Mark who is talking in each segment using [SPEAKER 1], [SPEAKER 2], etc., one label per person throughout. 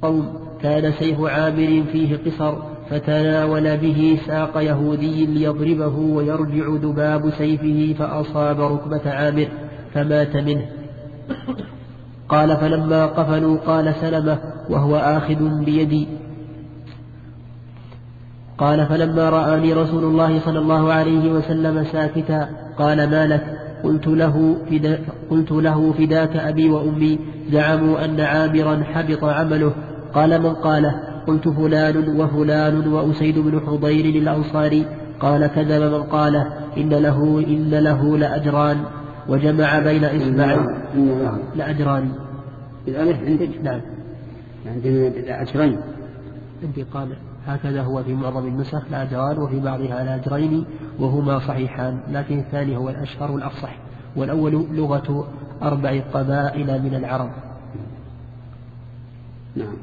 [SPEAKER 1] قوم كان سيف عامر فيه قصر فتناول به ساق يهودي ليضربه ويرجع ذباب سيفه فأصاب ركبة عامر فمات منه. قال فلما قفلوا قال سلمة وهو آخذ بيدي قال فلما رآني رسول الله صلى الله عليه وسلم ساكتا قال ما لك؟ قلت له فداك أبي وأمي زعموا أن عامرا حبط عمله. قال من قاله؟ قلت فلان وفلان وأسيد بن حضير الأنصاري. قال كذب من قاله إن له لأجران وجمع بين إصبعين لأجران
[SPEAKER 2] بالألف عندك؟
[SPEAKER 1] نعم
[SPEAKER 2] عندنا لأجرين.
[SPEAKER 1] عندي قال هكذا هو في معظم النسخ لأجران وفي بعضها لأجرين وهما صحيحان، لكن الثاني هو الأشهر والأفصح، والأول لغة 4 قبائل من العرب.
[SPEAKER 2] نعم.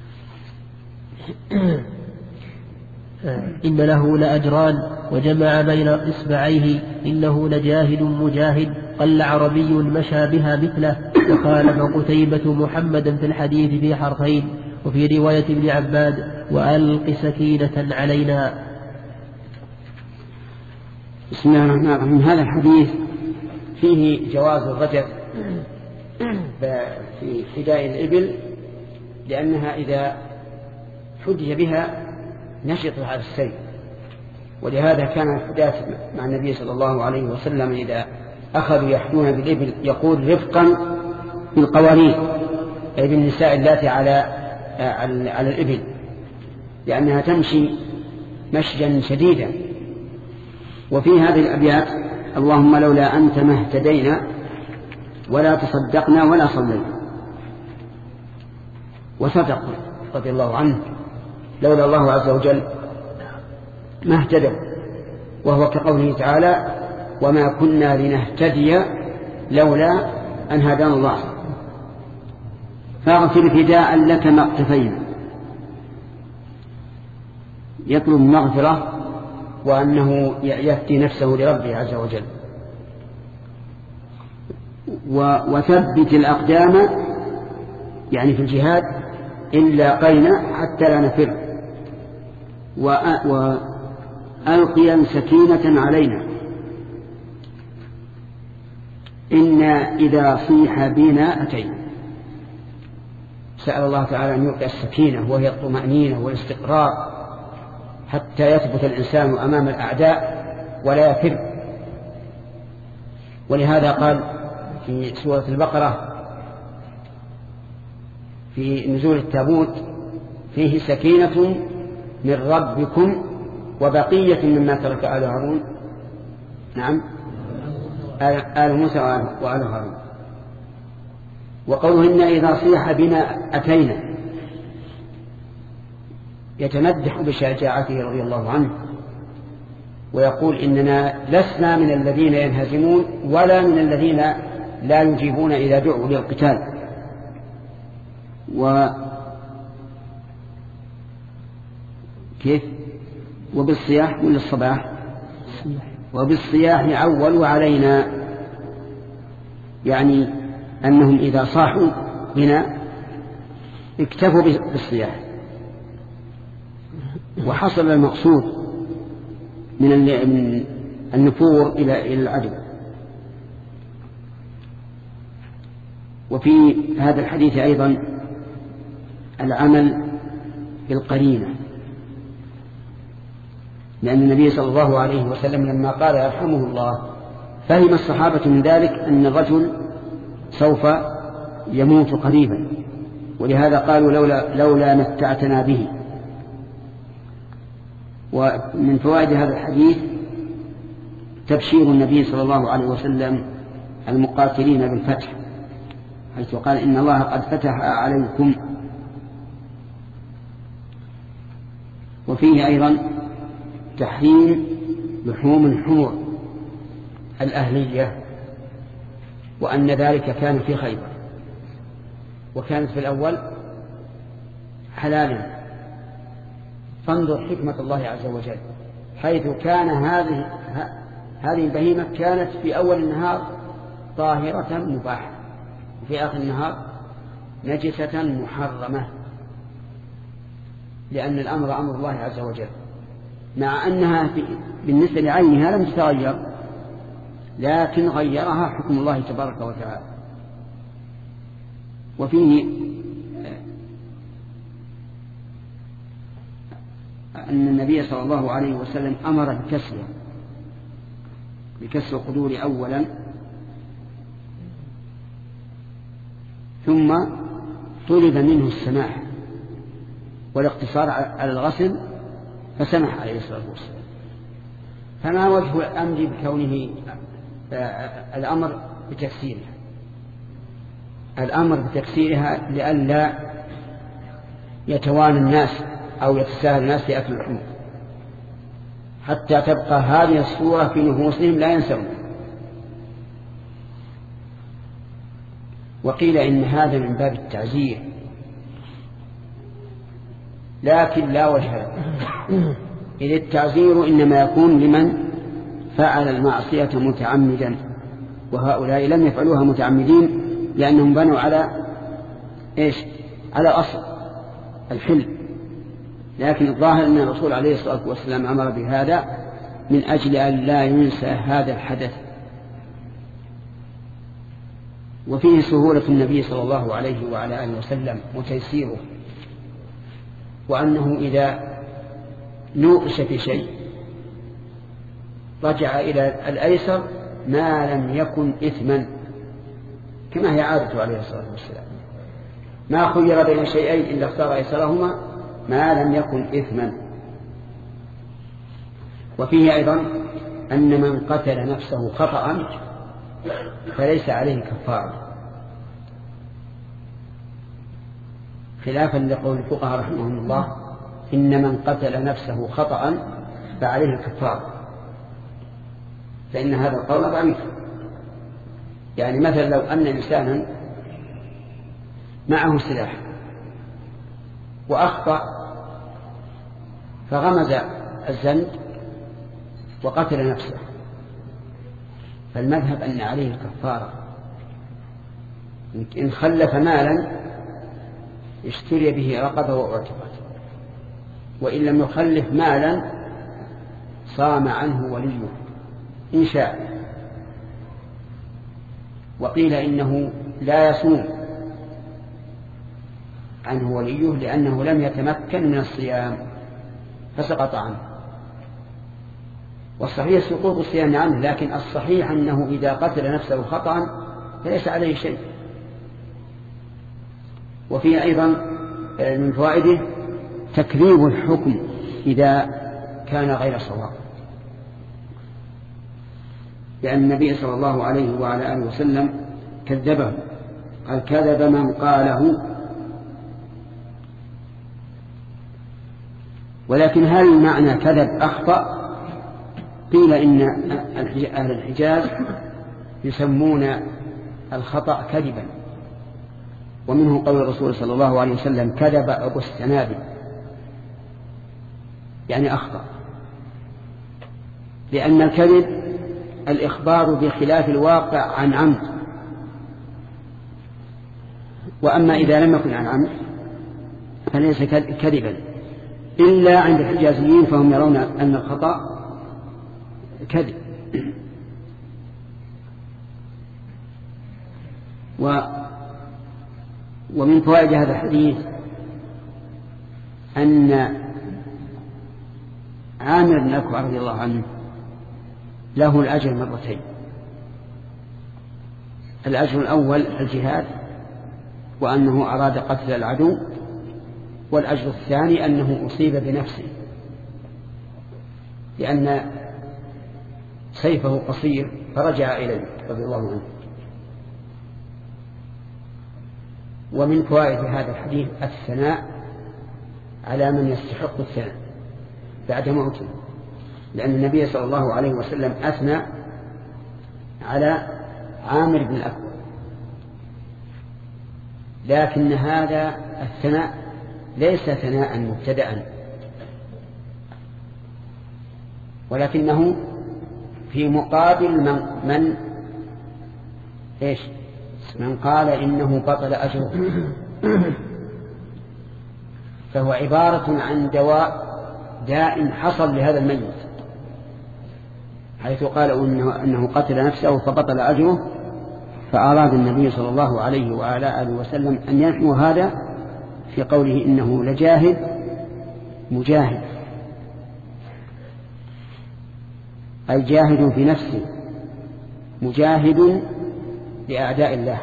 [SPEAKER 1] إن له لأجران وجمع بين إصبعيه إنه لجاهد مجاهد قل عربي مشى بها مثله. وخالف قتيبة محمدا في الحديث في حرفين، وفي رواية ابن عباد وألق سكينة علينا.
[SPEAKER 2] بسم الله الرحمن الرحيم. هذا الحديث فيه جواز الرجل في حداء الإبل، لأنها إذا حدي بها نشط على السير، ولهذا كان الحداة مع النبي صلى الله عليه وسلم إذا أخذوا يحدون بالإبل يقول رفقا بالقوارير، أي بالنساء اللاتي على الإبل، لأنها تمشي مشيا شديدا. وفي هذه الأبيات اللهم لولا أنت ما اهتدينا ولا تصدقنا ولا صلينا. وصدق رضي الله عنه، لولا الله عز وجل ما اهتدوا، وهو كقوله تعالى وما كنا لنهتدي لولا أن هدانا الله. فاغفر فداء لك ما اقتفينا، يطلب المغفرة وأنه يهدي نفسه لربه عز وجل. وثبت الأقدام يعني في الجهاد إلا قينا حتى لا نفر، وألقيا سكينة علينا إنا إذا صيح بنا أتينا. سأل الله تعالى أن يلقي السكينة وهي الطمأنينة والاستقرار حتى يثبت الإنسان أمام الأعداء ولا يفر. ولهذا قال في سورة البقرة في نزول التابوت فيه سكينة من ربكم وبقية مما ترك آل هارون، نعم آل موسى وآل هارون. وقولهن إذا صيح بنا أتينا يتمدح بشجاعته رضي الله عنه، ويقول إننا لسنا من الذين ينهزمون ولا من الذين لا يجيبون إذا دعوا للقتال. كيف؟ وبالصياح ولا الصباح؟ وبالصياح عول علينا، يعني أنهم إذا صاحوا بنا اكتفوا بالصياح، وحصل المقصود من النفور إلى العدو. وفي هذا الحديث أيضا العمل بالقرينة، لأن النبي صلى الله عليه وسلم لما قال يرحمه الله فهم الصحابة من ذلك أن الرجل سوف يموت قريبا، ولهذا قالوا لولا متعتنا به. ومن فوائد هذا الحديث تبشير النبي صلى الله عليه وسلم المقاتلين بالفتح، حيث قال إن الله قد فتح عليكم. وفيه أيضا تحريم لحوم الحمر الأهلية، وأن ذلك كان في خيبر، وكانت في الأول حلالا. فانظر حكمة الله عز وجل، حيث كان هذه البهيمة كانت في أول النهار طاهرة مباحة، وفي آخر النهار نجسة محرمة. لأن الأمر أمر الله عز وجل، مع أنها بالنسبة لعينها لم تتغير، لكن غيرها حكم الله تبارك وتعالى. وفيه أن النبي صلى الله عليه وسلم أمر بكسر القدور أولا، ثم طلب منه السماح والاقتصار على الغسل فسمح عليه الصلاة والسلام. فما وجه الأمر بكونه الأمر بتكسيرها؟ الأمر بتكسيرها لئلا يتوانى الناس أو يتساهل الناس في أكل اللحوم، حتى تبقى هذه الصورة في نفوسهم لا ينسون. وقيل إن هذا من باب التعزير، لكن لا وجه له، إذ التعزير إنما يكون لمن فعل المعصية متعمدا، وهؤلاء لم يفعلوها متعمدين لأنهم بنوا على على أصل الحلم. لكن الظاهر أن الرسول عليه الصلاة والسلام أمر بهذا من أجل أن لا ينسى هذا الحدث. وفيه سهولة النبي صلى الله عليه وعلى آله وسلم وتيسيره، وأنه إذا نوقش في شيء رجع إلى الأيسر ما لم يكن إثما، كما هي عادته عليه الصلاة والسلام، ما خير بين شيئين إلا اختار أيسرهما ما لم يكن إثما. وفيه أيضا أن من قتل نفسه خطأ فليس عليه كفارة، خلافا لقول الفقهاء رحمهم الله إن من قتل نفسه خطأ فعليه الكفارة، فإن هذا القول ضعيف. يعني مثلا لو أن إنسانا معه سلاح وأخطأ فغمز الزند وقتل نفسه، فالمذهب أن عليه الكفارة. إن خلف مالا اشتري به رقبة واعتقت، وإن لم يخلف مالا صام عنه وليه إن شاء. وقيل إنه لا يصوم عنه وليه لأنه لم يتمكن من الصيام فسقط عنه. والصحيح سقوط الصيام عنه، لكن الصحيح أنه إذا قتل نفسه خطأ فليس عليه شيء. وفيه أيضا من فوائده تكذيب الحكم إذا كان غير صواب، لأن النبي صلى الله عليه وعلى آله وسلم كذبه، قال كذب من قاله. ولكن هل معنى كذب أخطأ؟ قيل إن أهل الحجاز يسمون الخطأ كذبا، ومنه قول الرسول صلى الله عليه وسلم كذب أبو السنابل، يعني أخطأ. لأن الكذب الإخبار بخلاف الواقع عن عمد، وأما إذا لم يكن عن عمد فليس كذبا، إلا عند الحجازيين فهم يرون أن الخطأ كذب. ومن فوائد هذا الحديث أن عامر بن أكوع رضي الله عنه له الأجر مرتين. الأجر الأول الجهاد وأنه أراد قتل العدو، والأجر الثاني أنه أصيب بنفسه لأن سيفه قصير فرجع إليه رضي الله عنه. ومن فوائد هذا الحديث الثناء على من يستحق الثناء بعد موته، لأن النبي صلى الله عليه وسلم أثنى على عامر بن الأكوع، لكن هذا الثناء ليس ثناء مبتدأ، ولكنه في مقابل من قال إنه بطل أجره. فهو عبارة عن داء حصل لهذا الميت، حيث قالوا أنه قتل نفسه فبطل أجره، فأراد النبي صلى الله عليه وعلى آله وسلم أن ينحو هذا في قوله إنه لجاهد مجاهد، أي جاهد في نفسه مجاهد لأعداء الله.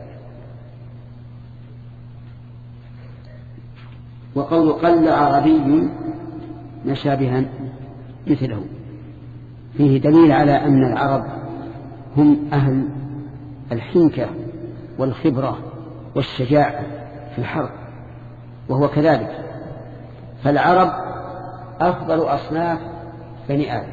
[SPEAKER 2] وقول قل عربي مشابها مثله فيه دليل على أن العرب هم أهل الحنكة والخبرة والشجاعة في الحرب، وهو كذلك، فالعرب أفضل أصناف بني آدم.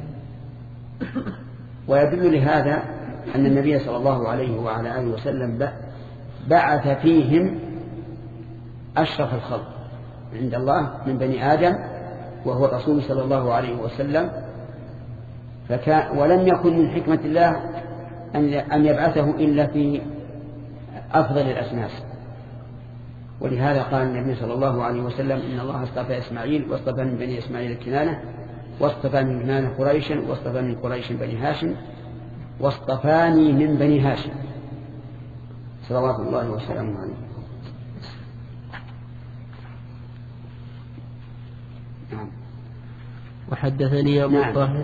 [SPEAKER 2] ويدل لهذا أن النبي صلى الله عليه وعلى آله وسلم بعث فيهم أشرف الخلق عند الله من بني آدم، وهو الرسول صلى الله عليه وسلم، ولم يكن من حكمة الله أن يبعثه إلا في أفضل الأسناس. ولهذا قال النبي صلى الله عليه وسلم إن الله اصطفى إسماعيل واصطفى من بني إسماعيل الكنانة واصطفى من كنانة قريشا واصطفى من قريش بني هاشم واصطفاني من بني هاشم صلوات الله وسلامه عليه. نعم.
[SPEAKER 1] وحدثني أبو طاهر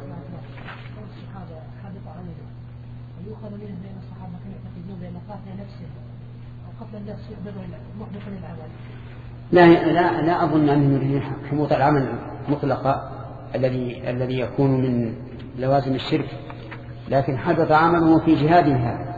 [SPEAKER 2] لا أظن أنه حبوط العمل مطلقة الذي يكون من لوازم الشرك، لكن حدث عمله في جهاد هذا.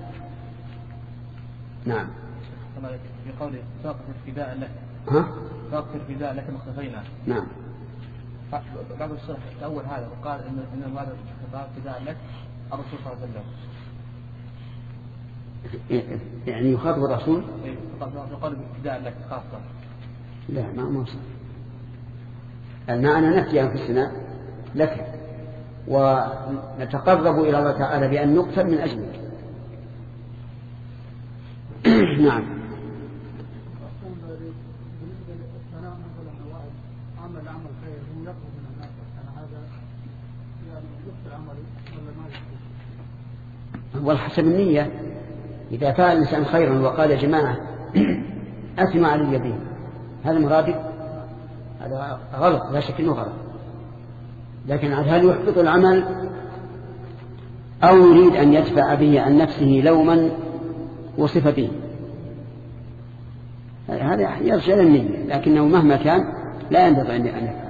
[SPEAKER 2] نعم.
[SPEAKER 3] في قوله فاقف الفداء لك فاقف الفداء لك مختفينا.
[SPEAKER 2] نعم.
[SPEAKER 3] بعض الشرح الأول هذا وقال إن هذا الفداء لك الرسول صلى الله عليه وسلم،
[SPEAKER 2] يعني يخاطب الرسول
[SPEAKER 3] يقال بالفداء لك خاصة.
[SPEAKER 2] لا ما وصل المعنى نفي أنفسنا لك ونتقرب إلى الله تعالى بأن نقتل من أجلك. نعم. والحسب النية، إذا فعل الإنسان خيرا وقال يا جماعة أثنوا على اليدين، هذا مرادف، هذا غلط لا شك أنه غلط، لكن هل يحبط العمل أو يريد أن يدفع به عن نفسه لوما وصف به، هذا يرجع للنية، لكنه مهما كان لا ينبغي أن يفعل.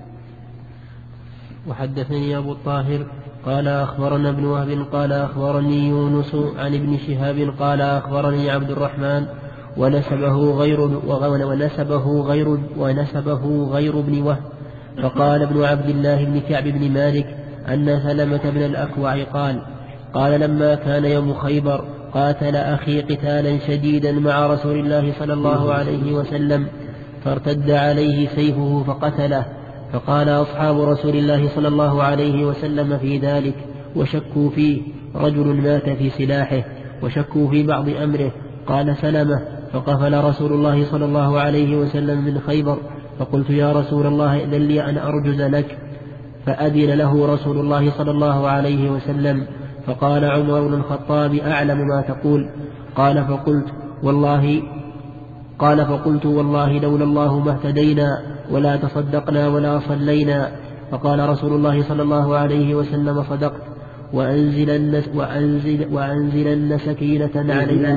[SPEAKER 1] وحدثني أبو الطاهر قال أخبرنا ابن وهب قال أخبرني يونس عن ابن شهاب قال أخبرني عبد الرحمن ونسبه غير ابن وهب، فقال ابن عبد الله بن كعب بن مالك أن سلمة بن الأكوع قال لما كان يوم خيبر قاتل أخي قتالا شديدا مع رسول الله صلى الله عليه وسلم، فارتد عليه سيفه فقتله، فقال أصحاب رسول الله صلى الله عليه وسلم في ذلك وشكوا فيه، رجل مات في سلاحه وشكوا في بعض أمره. قال سلمة فقفل رسول الله صلى الله عليه وسلم من خيبر، فقلت يا رسول الله إذن لي أن أرجز لك، فأذن له رسول الله صلى الله عليه وسلم، فقال عمر بن الخطاب أعلم ما تقول. قال فقلت والله لولا الله ما اهتدينا ولا تصدقنا ولا صلينا. فقال رسول الله صلى الله عليه وسلم صدقت، وأنزلن سكينة علينا،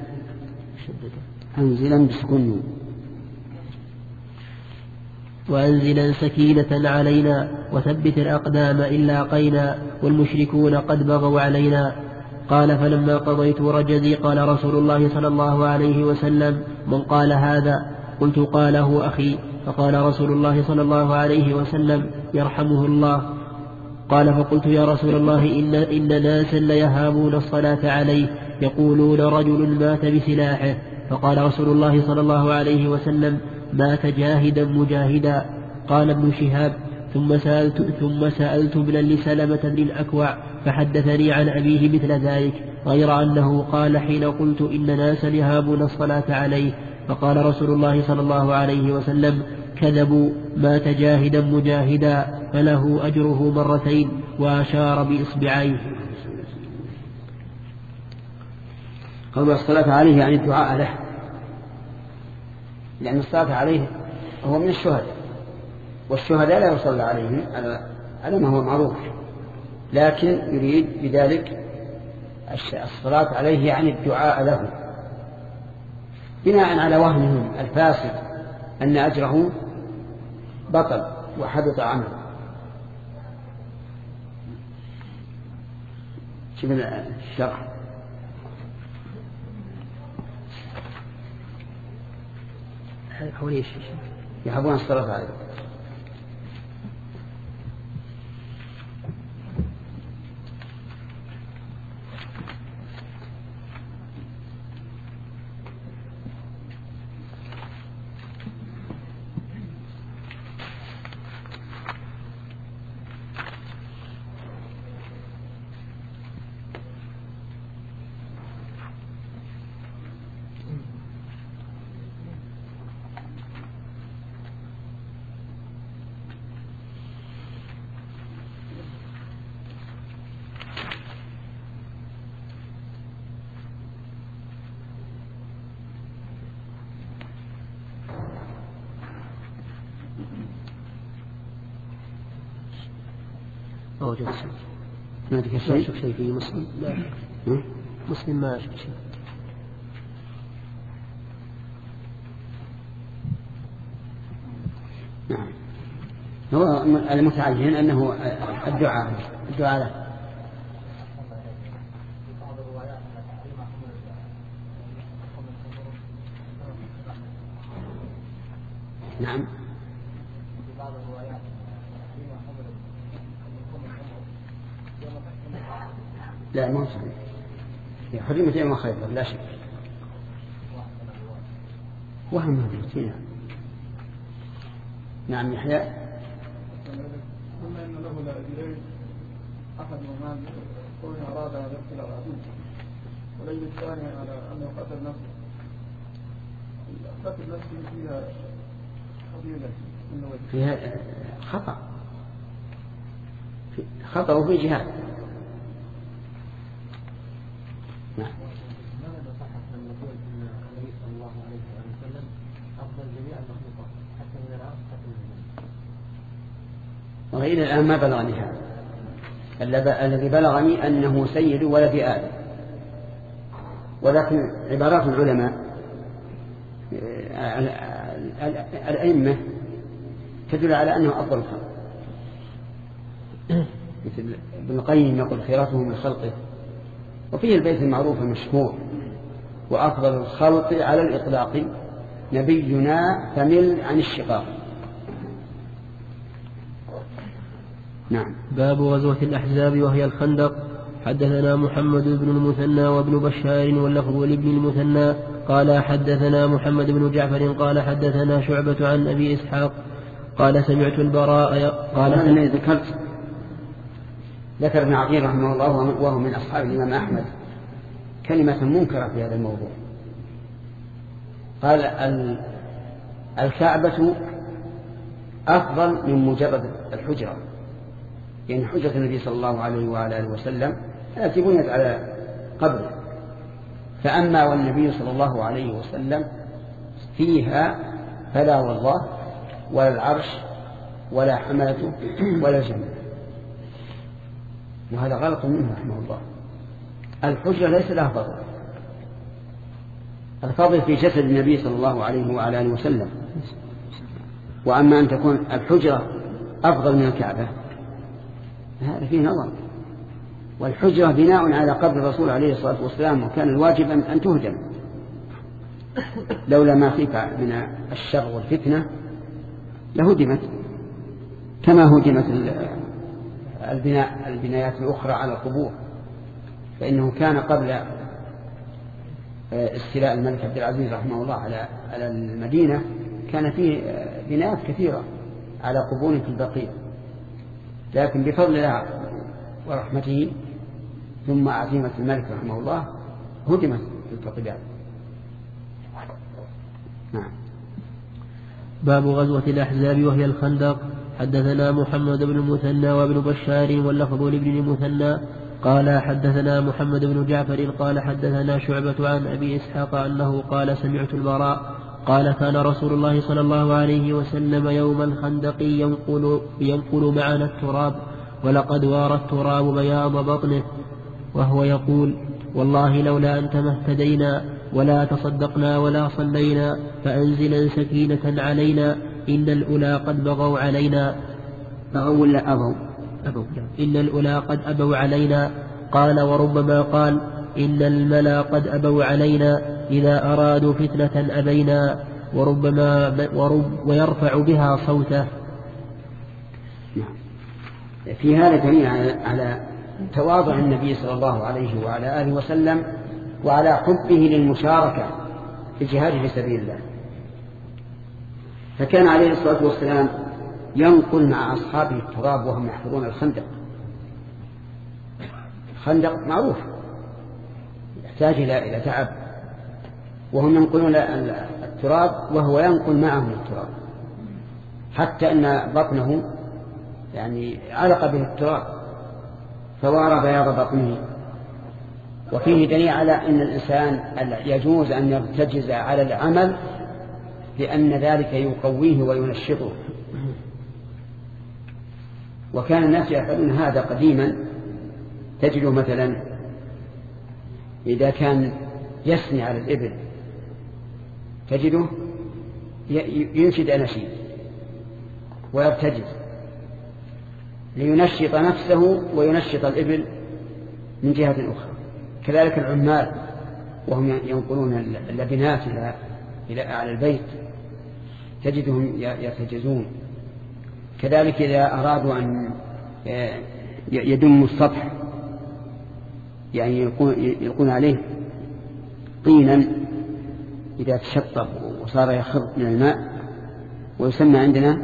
[SPEAKER 1] وأنزلا سكينة علينا وثبت الأقدام إن لاقينا والمشركون قد بغوا علينا. قال فلما قضيت رجزي قال رسول الله صلى الله عليه وسلم من قال هذا؟ قلت قاله أخي. فقال رسول الله صلى الله عليه وسلم يرحمه الله. قال فقلت يا رسول الله إن ناسا ليهابون الصلاة عليه يقولون رجل مات بسلاحه. فقال رسول الله صلى الله عليه وسلم مات جاهدا مجاهدا. قال ابن شهاب ثم سألت ابنا لسلمة بن الأكوع فحدثني عن أبيه مثل ذلك، غير أنه قال حين قلت إن ناسا يهابون الصلاة عليه فقال رسول الله صلى الله عليه وسلم: كذبوا، مات جاهدا مجاهدا فله أجره مرتين، وأشار بإصبعيه.
[SPEAKER 2] قول الصلاة عليه يعني الدعاء له، لأن الصلاة عليه هو من الشهداء، والشهداء لا يصلى عليهم على ما هو معروف، لكن يريد بذلك الصلاة عليه يعني الدعاء له، بناء على وهمهم الفاسد أن أجره بطل وحدث عمله. شوف الشرح.
[SPEAKER 1] حولي
[SPEAKER 2] يحبون الصلاة عليه.
[SPEAKER 1] ما وجد شيء.
[SPEAKER 2] ما أشوف
[SPEAKER 1] شيء في مسلم. مسلم ما أشوف شيء.
[SPEAKER 2] نعم. هو المتعين أنه الدعاء له. نعم. لا ما صحيح، حرمة يوم خيبر لا شك، وهم هذه. نعم يحيى.
[SPEAKER 3] ثم إن له لأجرين، أحد ومان كون أراد أن يقتل العدو، وليل الثاني على أنه قتل نفسه. قتل نفسه فيها فضيلة،
[SPEAKER 2] فيها خطأ وفي جهاد. نعم.
[SPEAKER 3] ماذا صح أن نقول أن النبي صلى الله عليه وسلم أفضل جميع المخلوقات حتى من العرب حتى من الجن؟
[SPEAKER 2] وإلى الآن ما بلغني هذا. الذي بلغني أنه سيد ولد آدم، ولكن عبارات العلماء الأئمة تدل على أنه أفضل الخلق، مثل ابن القيم يقول خيرته من خلقه، وفيه البيت المعروف المشهور: وأفضل الخلق على الإطلاق نبينا فمل عن الشقاق. نعم.
[SPEAKER 1] باب غزوة الأحزاب وهي الخندق. حدثنا محمد بن المثنى وابن بشار واللفظ لابن المثنى قال حدثنا محمد بن جعفر قال حدثنا شعبة عن أبي إسحاق قال سمعت البراء قال
[SPEAKER 2] ذكر ابن عقيل رحمه الله وهو من أصحاب الإمام أحمد كلمة منكرة في هذا الموضوع. قال الكعبة أفضل من مجرد الحجرة، يعني حجرة النبي صلى الله عليه وعلى آله وسلم التي بنيت على قبره، فأما والنبي صلى الله عليه وسلم فيها فلا والله ولا العرش ولا حملته ولا الجنة. وهذا غلط منه رحمه الله. الحجرة ليس لها فضل، الفضل في جسد النبي صلى الله عليه وعلى آله وسلم. وأما أن تكون الحجرة أفضل من الكعبة هذا فيه نظر. والحجرة بناء على قبر الرسول عليه الصلاة والسلام، وكان الواجب أن تهدم لولا ما خيف من الشر والفتنة لهدمت، كما هدمت البنايات الأخرى على القبور. فإنه كان قبل استيلاء الملك عبد العزيز رحمه الله على المدينة كان فيه بنايات كثيرة على قبور في البقيع، لكن بفضل الله ورحمته ثم عزيمة الملك رحمه الله هدمت تلك القباب. نعم.
[SPEAKER 1] باب غزوة الأحزاب وهي الخندق. حدثنا محمد بن المثنى وابن بشار واللفظ لابن المثنى قال حدثنا محمد بن جعفر قال حدثنا شعبة عن أبي إسحاق أنه قال سمعت البراء قال كان رسول الله صلى الله عليه وسلم يوم الخندق ينقل معنا التراب ولقد وارى التراب بياض بطنه وهو يقول والله لولا أنت ما اهتدينا ولا تصدقنا ولا صلينا فأنزلا سكينة علينا إن الأولى قد بغوا علينا.
[SPEAKER 2] بغوا ولا أبوا؟
[SPEAKER 1] إن الأولى قد أبوا علينا. قال وربما قال إن الملا قد أبوا علينا إذا أرادوا فتنة أبينا ويرفع بها صوته.
[SPEAKER 2] في هذا دليل على تواضع النبي صلى الله عليه وعلى آله وسلم وعلى حبه للمشاركة في الجهاد في سبيل الله. فكان عليه الصلاة والسلام ينقل مع أصحابه التراب وهم يحفرون الخندق. الخندق معروف يحتاج إلى تعب، وهم ينقلون التراب وهو ينقل معهم التراب حتى أن بطنه يعني علق به التراب فوارى بياض بطنه. وفيه دليل على أن الإنسان يجوز أن يرتجز على العمل لأن ذلك يقويه وينشطه. وكان الناس يفعلون هذا قديما. تجده مثلا إذا كان يثني على الإبل تجده ينشد أناشيد ويرتجز لينشط نفسه وينشط الإبل من جهة أخرى. كذلك العمال وهم ينقلون اللبنات إلى أعلى البيت تجدهم يرتجزون. كذلك إذا أرادوا أن يدموا السطح يعني يلقون عليه طينا إذا تشطب وصار يخر من الماء ويسمى عندنا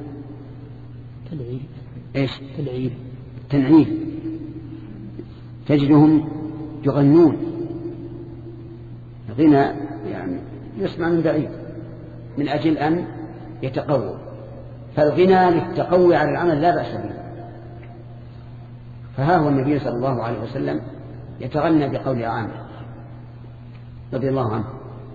[SPEAKER 2] تنعيل. تجدهم يغنون غنى يعني يسمع من بعيد من أجل أن يتقوى. فالغنى للتقوي على العمل لا بأس به. فها هو النبي صلى الله عليه وسلم يتغنى بقول عامر رضي الله عنه.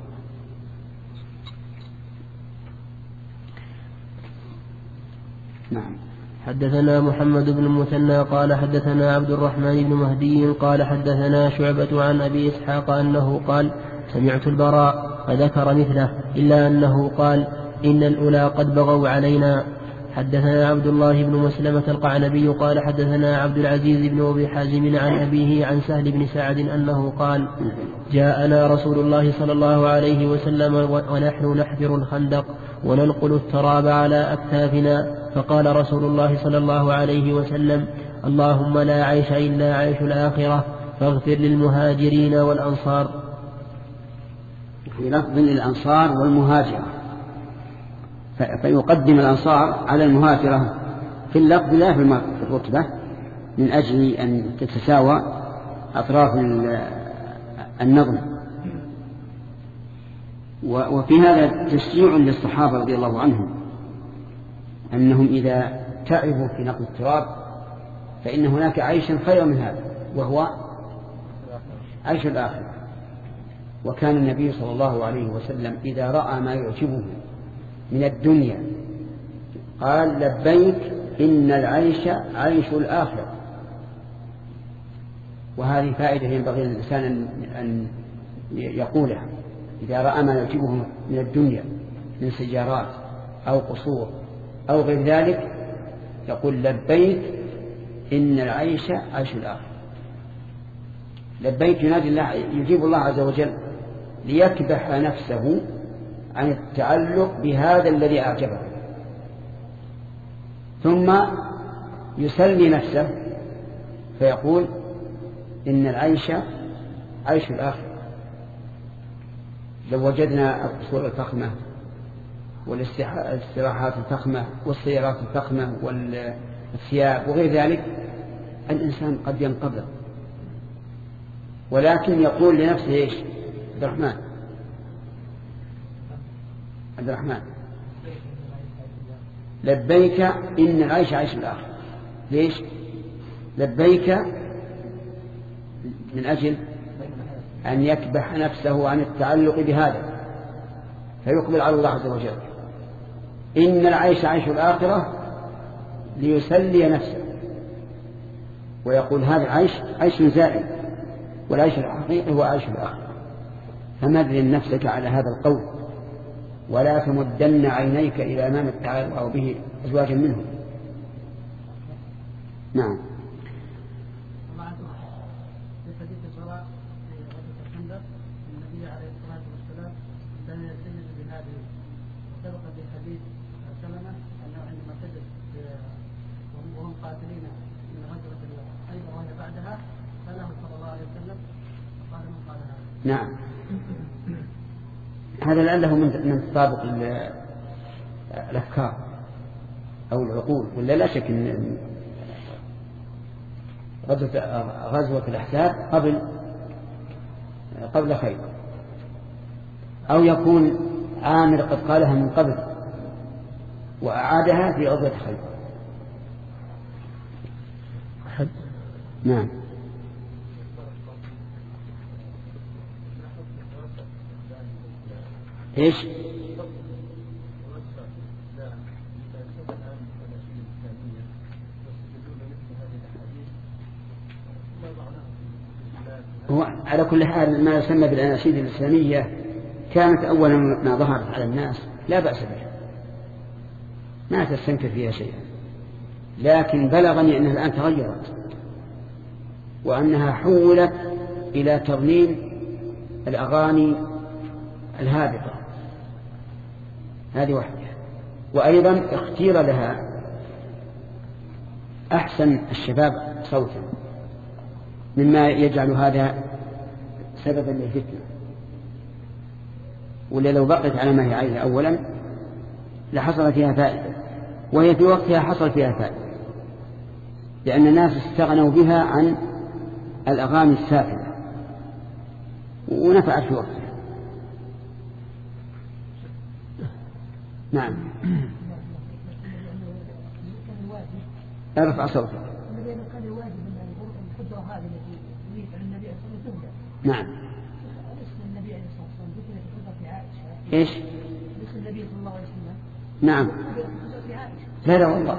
[SPEAKER 1] نعم. حدثنا محمد بن المثنى قال حدثنا عبد الرحمن بن مهدي قال حدثنا شعبة عن أبي إسحاق أنه قال سمعت البراء فذكر مثله إلا أنه قال إن الأولى قد بغوا علينا. حدثنا عبد الله بن مسلمة القعنبي قال حدثنا عبد العزيز بن أبي حازم عن أبيه عن سهل بن سعد أنه قال جاءنا رسول الله صلى الله عليه وسلم ونحن نحفر الخندق وننقل التراب على أكتافنا فقال رسول الله صلى الله عليه وسلم اللهم لا عيش إلا عيش الآخرة فاغفر للمهاجرين والأنصار.
[SPEAKER 2] في لفظ الأنصار والمهاجرة فيقدم الأنصار على المهاجرة في اللفظ لا في الرتبة من أجل أن تتساوى أطراف النظم. وفي هذا تشجيع للصحابة رضي الله عنهم أنهم إذا تعبوا في نقل التراب فإن هناك عيشا خير من هذا وهو عيش الآخرة. وكان النبي صلى الله عليه وسلم إذا رأى ما يعجبه من الدنيا قال لبيك إن العيش عيش الآخرة. وهذه فائدة ينبغي للإنسان أن يقولها إذا رأى ما يعجبه من الدنيا من سيارات أو قصور أو غير ذلك يقول لبيك إن العيش عيش الآخرة. لبيك ينادي الله يجيب الله عز وجل ليكبح نفسه عن التعلق بهذا الذي أعجبه ثم يسلي نفسه فيقول إن العيش عيش الآخرة. لو وجدنا القصور الفخمة والاستراحات الفخمة والسيارات الفخمة والثياب وغير ذلك الإنسان قد ينقبض ولكن يقول لنفسه إيش عبد الرحمن عبد الرحمن. لبيك إن العيش عيش الآخر. ليش؟ لبيك من أجل أن يكبح نفسه عن التعلق بهذا فيقبل على الله عز وجل. إن العيش عيش الآخرة ليسلي نفسه ويقول هذا العيش عيش زائل والعيش الحقيقي هو عيش الآخرة. فمذل نفسك على هذا القول ولا تمدن عينيك إلى ما متعلق به أزواجا منه. نعم. نعم. هذا لعله من تطابق الأفكار أو العقول، ولا لا شك أن غزوة الأحزاب قبل خيبر، أو يكون عامر قد قالها من قبل وأعادها في غزوة خيبر. نعم. إيش؟ هو على كل حال ما يسمى بالأناشيد الإسلامية كانت أولا ما ظهرت على الناس لا بأس بها، ما تستنكر فيها شيئا، لكن بلغني أنها الآن تغيرت وأنها حولت إلى ترميم الأغاني الهابطة. هذه واحدة. وأيضا اختير لها أحسن الشباب صوتا مما يجعل هذا سببا للفتنة، ولا لو بقيت على ما هي عليه أولا لحصل فيها فائدة، وهي في وقتها حصل فيها فائدة لأن الناس استغنوا بها عن الأغاني السافلة ونفعت في وقتها. نعم. ارفع صوتك. نعم. ايش؟ نعم. لا والله.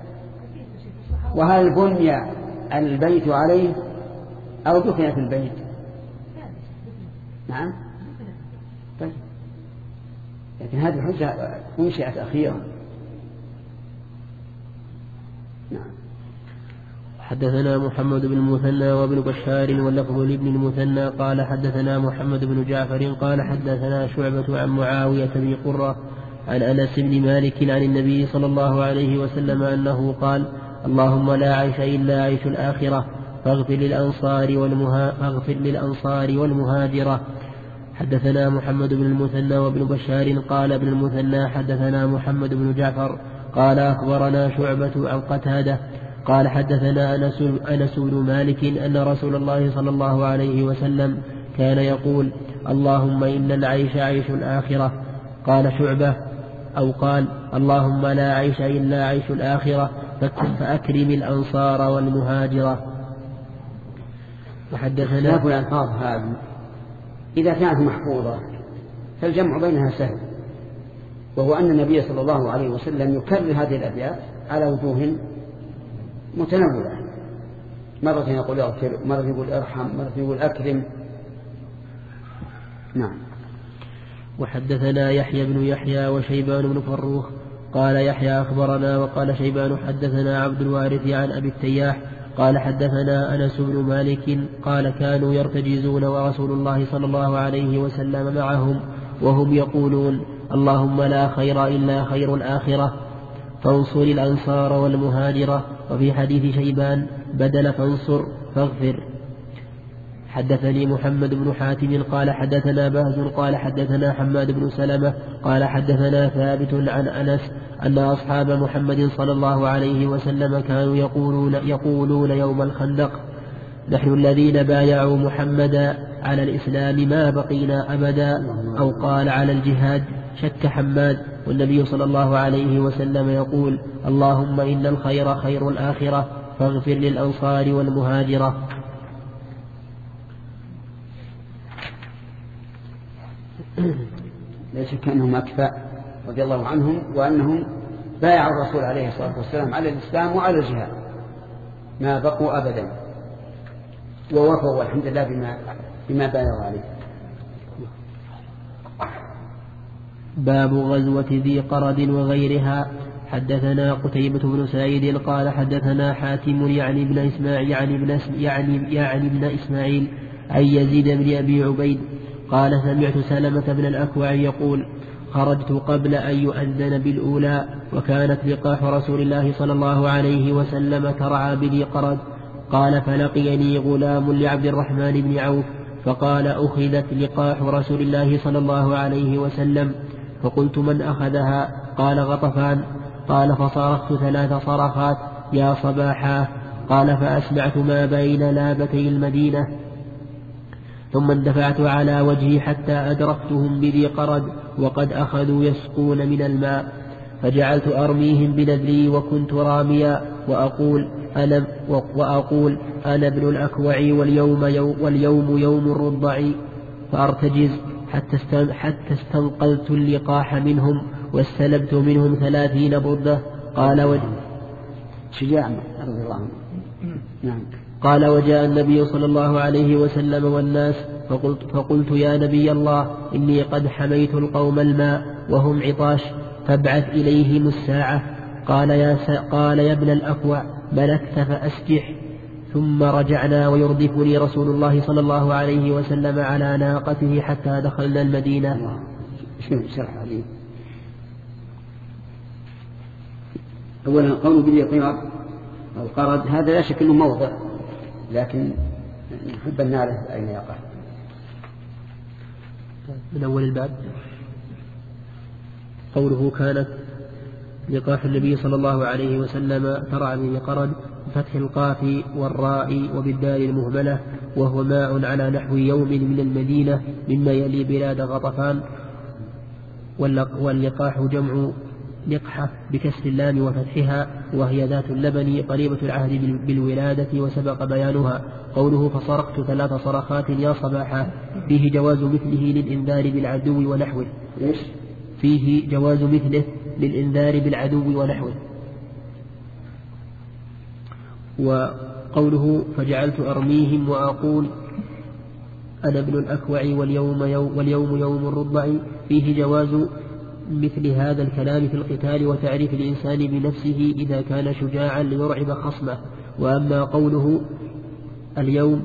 [SPEAKER 2] وهل بني البيت عليه أو دفن في البيت؟ نعم. طيب. لكن هذه الحجة انشئت أخيرا. نعم.
[SPEAKER 1] حدثنا محمد بن المثنى وابن بشار واللفظ لابن المثنى قال حدثنا محمد بن جعفر قال حدثنا شعبة عن معاوية بن قرة عن أنس بن مالك عن النبي صلى الله عليه وسلم أنه قال اللهم لا عيش إلا عيش الآخرة فاغفر للأنصار والمهاجرة. حدثنا محمد بن المثنى وابن بشار قال ابن المثنى حدثنا محمد بن جعفر قال أخبرنا شعبة عن قتادة قال حدثنا أنس بن مالك أن رسول الله صلى الله عليه وسلم كان يقول اللهم إن العيش عيش الآخرة. قال شعبة أو قال اللهم لا عيش إلا عيش الآخرة فأكرم الأنصار والمهاجرة.
[SPEAKER 2] وحدثنا الألفاظ هذه إذا كانت محفوظة فالجمع بينها سهل، وهو أن النبي صلى الله عليه وسلم يكرر هذه الأبيات على وجوه متنوعة، مرة يقول اغفر، مرة يقول ارحم، مرة يقول أكرم. نعم.
[SPEAKER 1] وحدثنا يحيى بن يحيى وشيبان بن فروخ قال يحيى أخبرنا وقال شيبان حدثنا عبد الوارث عن أبي التياح قال حدثنا أنس بن مالك قال كانوا يرتجزون ورسول الله صلى الله عليه وسلم معهم وهم يقولون اللهم لا خير إلا خير الآخرة فانصر الأنصار والمهاجرة. وفي حديث شيبان بدل فانصر فاغفر. حدثني محمد بن حاتم قال حدثنا بهز قال حدثنا حماد بن سلمة قال حدثنا ثابت عن أنس أن أصحاب محمد صلى الله عليه وسلم كانوا يقولون يوم الخندق نحن الذين بايعوا محمدا على الإسلام ما بقينا أبدا، أو قال على الجهاد شك حماد. والنبي صلى الله عليه وسلم يقول: اللهم إن الخير خير الآخرة فاغفر للأنصار والمهاجرة.
[SPEAKER 2] لا شك أنهم أكفى رضي الله عنهم، وأنهم بايعوا الرسول عليه الصلاة والسلام على الإسلام وعلى الجهاد ما بقوا أبدا، ووفوا والحمد لله بما بايعوا عليه.
[SPEAKER 1] باب غزوة ذي قرد وغيرها. حدثنا قتيبة بن سعيد قال حدثنا حاتم يعني ابن إسماعيل عن يزيد بن أبي عبيد قال سمعت سلمة بن الأكوع يقول: خرجت قبل أن يؤذن بالأولى، وكانت لقاح رسول الله صلى الله عليه وسلم ترعى بذي قرد. قال: فلقيني غلام لعبد الرحمن بن عوف فقال: أخذت لقاح رسول الله صلى الله عليه وسلم. فقلت: من أخذها؟ قال: غطفان. قال: فصرخت 3 صرخات: يا صباحا. قال: فأسمعت ما بين لابتي المدينة، ثم اندفعت على وجهي حتى أدركتهم بذي قرد وقد أخذوا يسقون من الماء، فجعلت أرميهم بنذري وكنت راميا وأقول أنا ابن الأكوع واليوم يوم الرضع، فأرتجز حتى استنقذت اللقاح منهم واستلبت منهم 30 بردة. قال: وجاء النبي صلى الله عليه وسلم والناس، فقلت: يا نبي الله، إني قد حميت القوم الماء وهم عطاش، فابعث إليهم الساعة. قال: يا ابن الأكوع، ملكت فأسجح. ثم رجعنا ويردفني رسول الله صلى الله عليه وسلم على ناقته حتى دخلنا المدينة.
[SPEAKER 2] أولا قول بذي القرد هذا لا شك أنه موضع، لكن نحب أن نعرف أين يقع.
[SPEAKER 1] من أول الباب قوله: كانت لقاح النبي صلى الله عليه وسلم ترعى بذي قرد، بفتح القاف والراء وبالدال المهملة، وهو ماء على نحو يوم من المدينة مما يلي بلاد غطفان. واللقاح جمع لقحة بكسر اللام وفتحها، وهي ذات اللبن قريبة العهد بالولادة وسبق بيانها. قوله: فصرخت 3 صرخات يا صباحا، فيه جواز مثله للإنذار بالعدو ونحوه. فيه جواز مثله للإنذار بالعدو ونحوه. وقوله: فجعلت أرميهم وأقول أنا ابن الأكوع واليوم يوم الرضع، فيه جواز مثل هذا الكلام في القتال وتعريف الإنسان بنفسه إذا كان شجاعا ليرعب خصمه. وأما قوله اليوم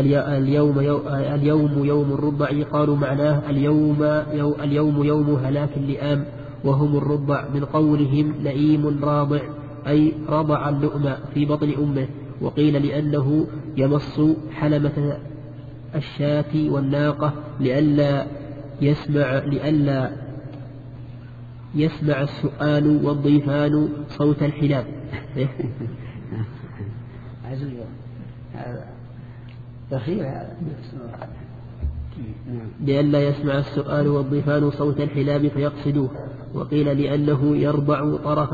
[SPEAKER 1] يوم الرضع، قالوا معناه اليوم يوم هلاك اللئام، وهم الرضع من قولهم لئيم راضع، أي رضع اللؤم في بطن أمه. وقيل لأنه يمص حلمة الشاة والناقة لئلا يسمع السؤال والضيفان صوت الحلاب. لئلا يسمع السؤال والضيفان صوت الحلاب فيقصدوه. وقيل لأنه يرضع طرف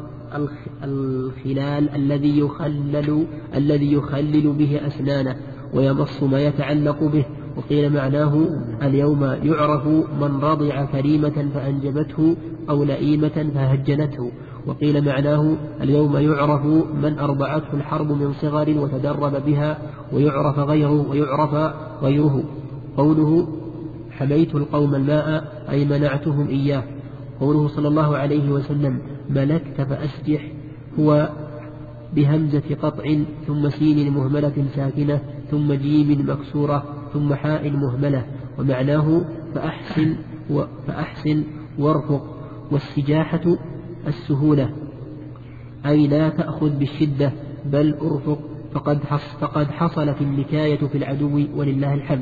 [SPEAKER 1] الخلال الذي يخلل به أسنانه ويمص ما يتعلق به. وقيل معناه اليوم يعرف من رضع كريمة فأنجبته أو لئيمة فهجنته. وقيل معناه اليوم يعرف من أرضعته الحرب من صغر وتدرب بها ويعرف غيره. قوله: حميت القوم الماء، أي منعتهم إياه. قوله صلى الله عليه وسلم: ملكت فأسجح، هو بهمزة قطع ثم سين مهملة ساكنة ثم جيم مكسورة ثم حاء مهملة، ومعناه فأحسن وارفق. والسجاحة السهولة، أي لا تأخذ بالشدة بل أرفق، فقد حصلت النكاية في العدو ولله الحمد.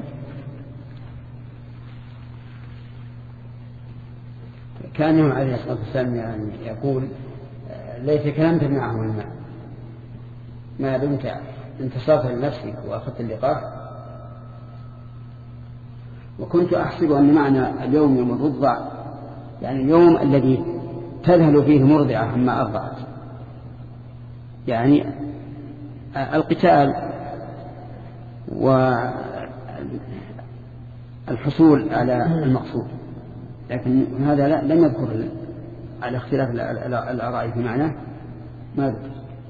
[SPEAKER 2] كان عليه الصلاة والسلام يعني يقول: ليتك لم تمنعه الماء ما دمت انتصرت لنفسك وأخذت اللقاح. وكنت أحسب أن معنى اليوم يوم الرضع يعني اليوم الذي تذهل فيه مرضعة عما أرضعت، يعني القتال والحصول على المقصود. لكن هذا لم يذكر على اختلاف الآراء في معناه ما ذكر.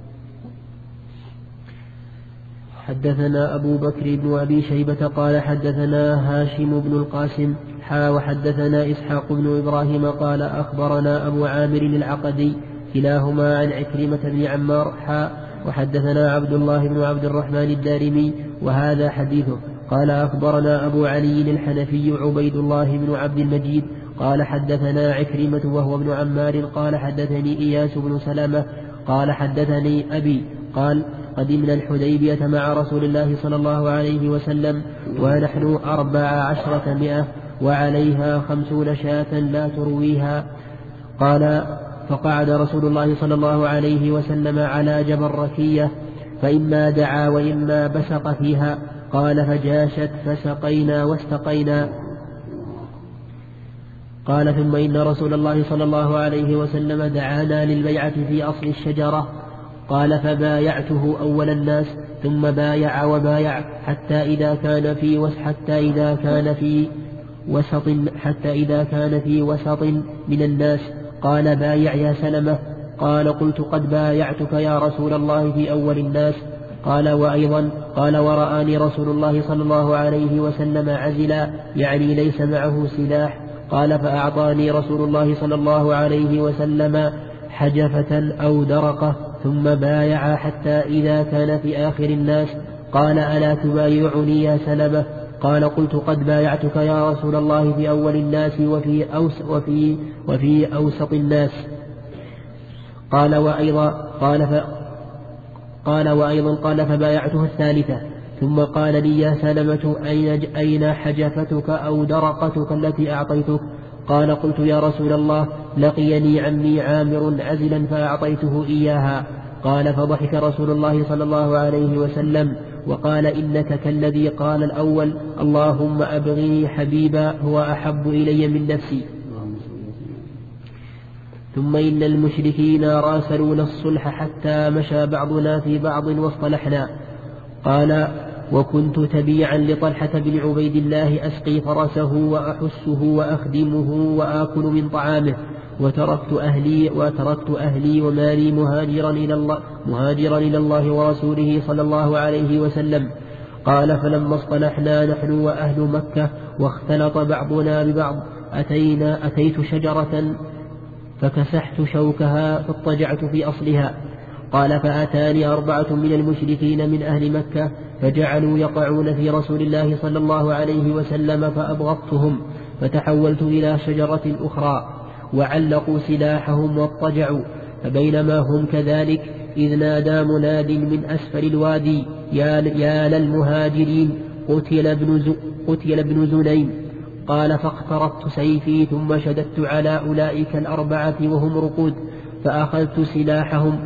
[SPEAKER 1] حدثنا أبو بكر بن أبي شيبة قال حدثنا هاشم بن القاسم وحدثنا إسحاق بن إبراهيم قال أخبرنا أبو عامر العقدي كلاهما عن عكرمة بن عمار وحدثنا عبد الله بن عبد الرحمن الدارمي وهذا حديثه قال أخبرنا أبو علي الحنفي عبيد الله بن عبد المجيد قال حدثنا عكرمة وهو ابن عمار قال حدثني إياس بن سلمة قال حدثني أبي قال قدمنا الحديبية مع رسول الله صلى الله عليه وسلم ونحن 14 وعليها 50 شاة لا ترويها. قال فقعد رسول الله صلى الله عليه وسلم على جبل ركية فإما دعا وإما بسق فيها. قال فجاشت فسقينا واستقينا. قال ثم إن رسول الله صلى الله عليه وسلم دعانا للبيعة في أصل الشجرة. قال فبايعته أول الناس ثم بايع وبايع حتى إذا كان في وسط من الناس قال بايع يا سلمة. قال قلت قد بايعتك يا رسول الله في أول الناس. قال وأيضا قال ورآني رسول الله صلى الله عليه وسلم عزلا يعني ليس معه سلاح. قال فأعطاني رسول الله صلى الله عليه وسلم حجفة أو درقة ثم بايع حتى إذا كان في آخر الناس قال ألا تبايعني يا سلمة. قال قلت قد بايعتك يا رسول الله في أول الناس وفي أوسط الناس. قال وأيضا قال فبايعته الثالثة ثم قال لي يا سلمة أين حجفتك أو درقتك التي أعطيتك؟ قال قلت يا رسول الله لقيني عمي عامر عزلا فأعطيته إياها. قال فضحك رسول الله صلى الله عليه وسلم وقال إنك كالذي قال الأول اللهم أبغني حبيبا هو أحب إلي من نفسي. ثم إن المشركين راسلون الصلح حتى مشى بعضنا في بعض واصطلحنا. قال وكنت تبيعا لطلحة بن عبيد الله أسقي فرسه وأحسه وأخدمه وآكل من طعامه وتركت أهلي ومالي مهاجرا إلى الله ورسوله صلى الله عليه وسلم. قال فلما اصطلحنا نحن وأهل مكة واختلط بعضنا ببعض أتيت شجرة فكسحت شوكها فاضطجعت في أصلها. قال فأتاني 4 من المشركين من أهل مكة فجعلوا يقعون في رسول الله صلى الله عليه وسلم فأبغضتهم فتحولت إلى شجرة أخرى وعلقوا سلاحهم واضطجعوا. فبينما هم كذلك إذ نادى مناد من أسفل الوادي يا للمهاجرين قتل ابن زنيم. قال فاقتربت سيفي ثم شددت على أولئك 4 وهم رقود فأخذت سلاحهم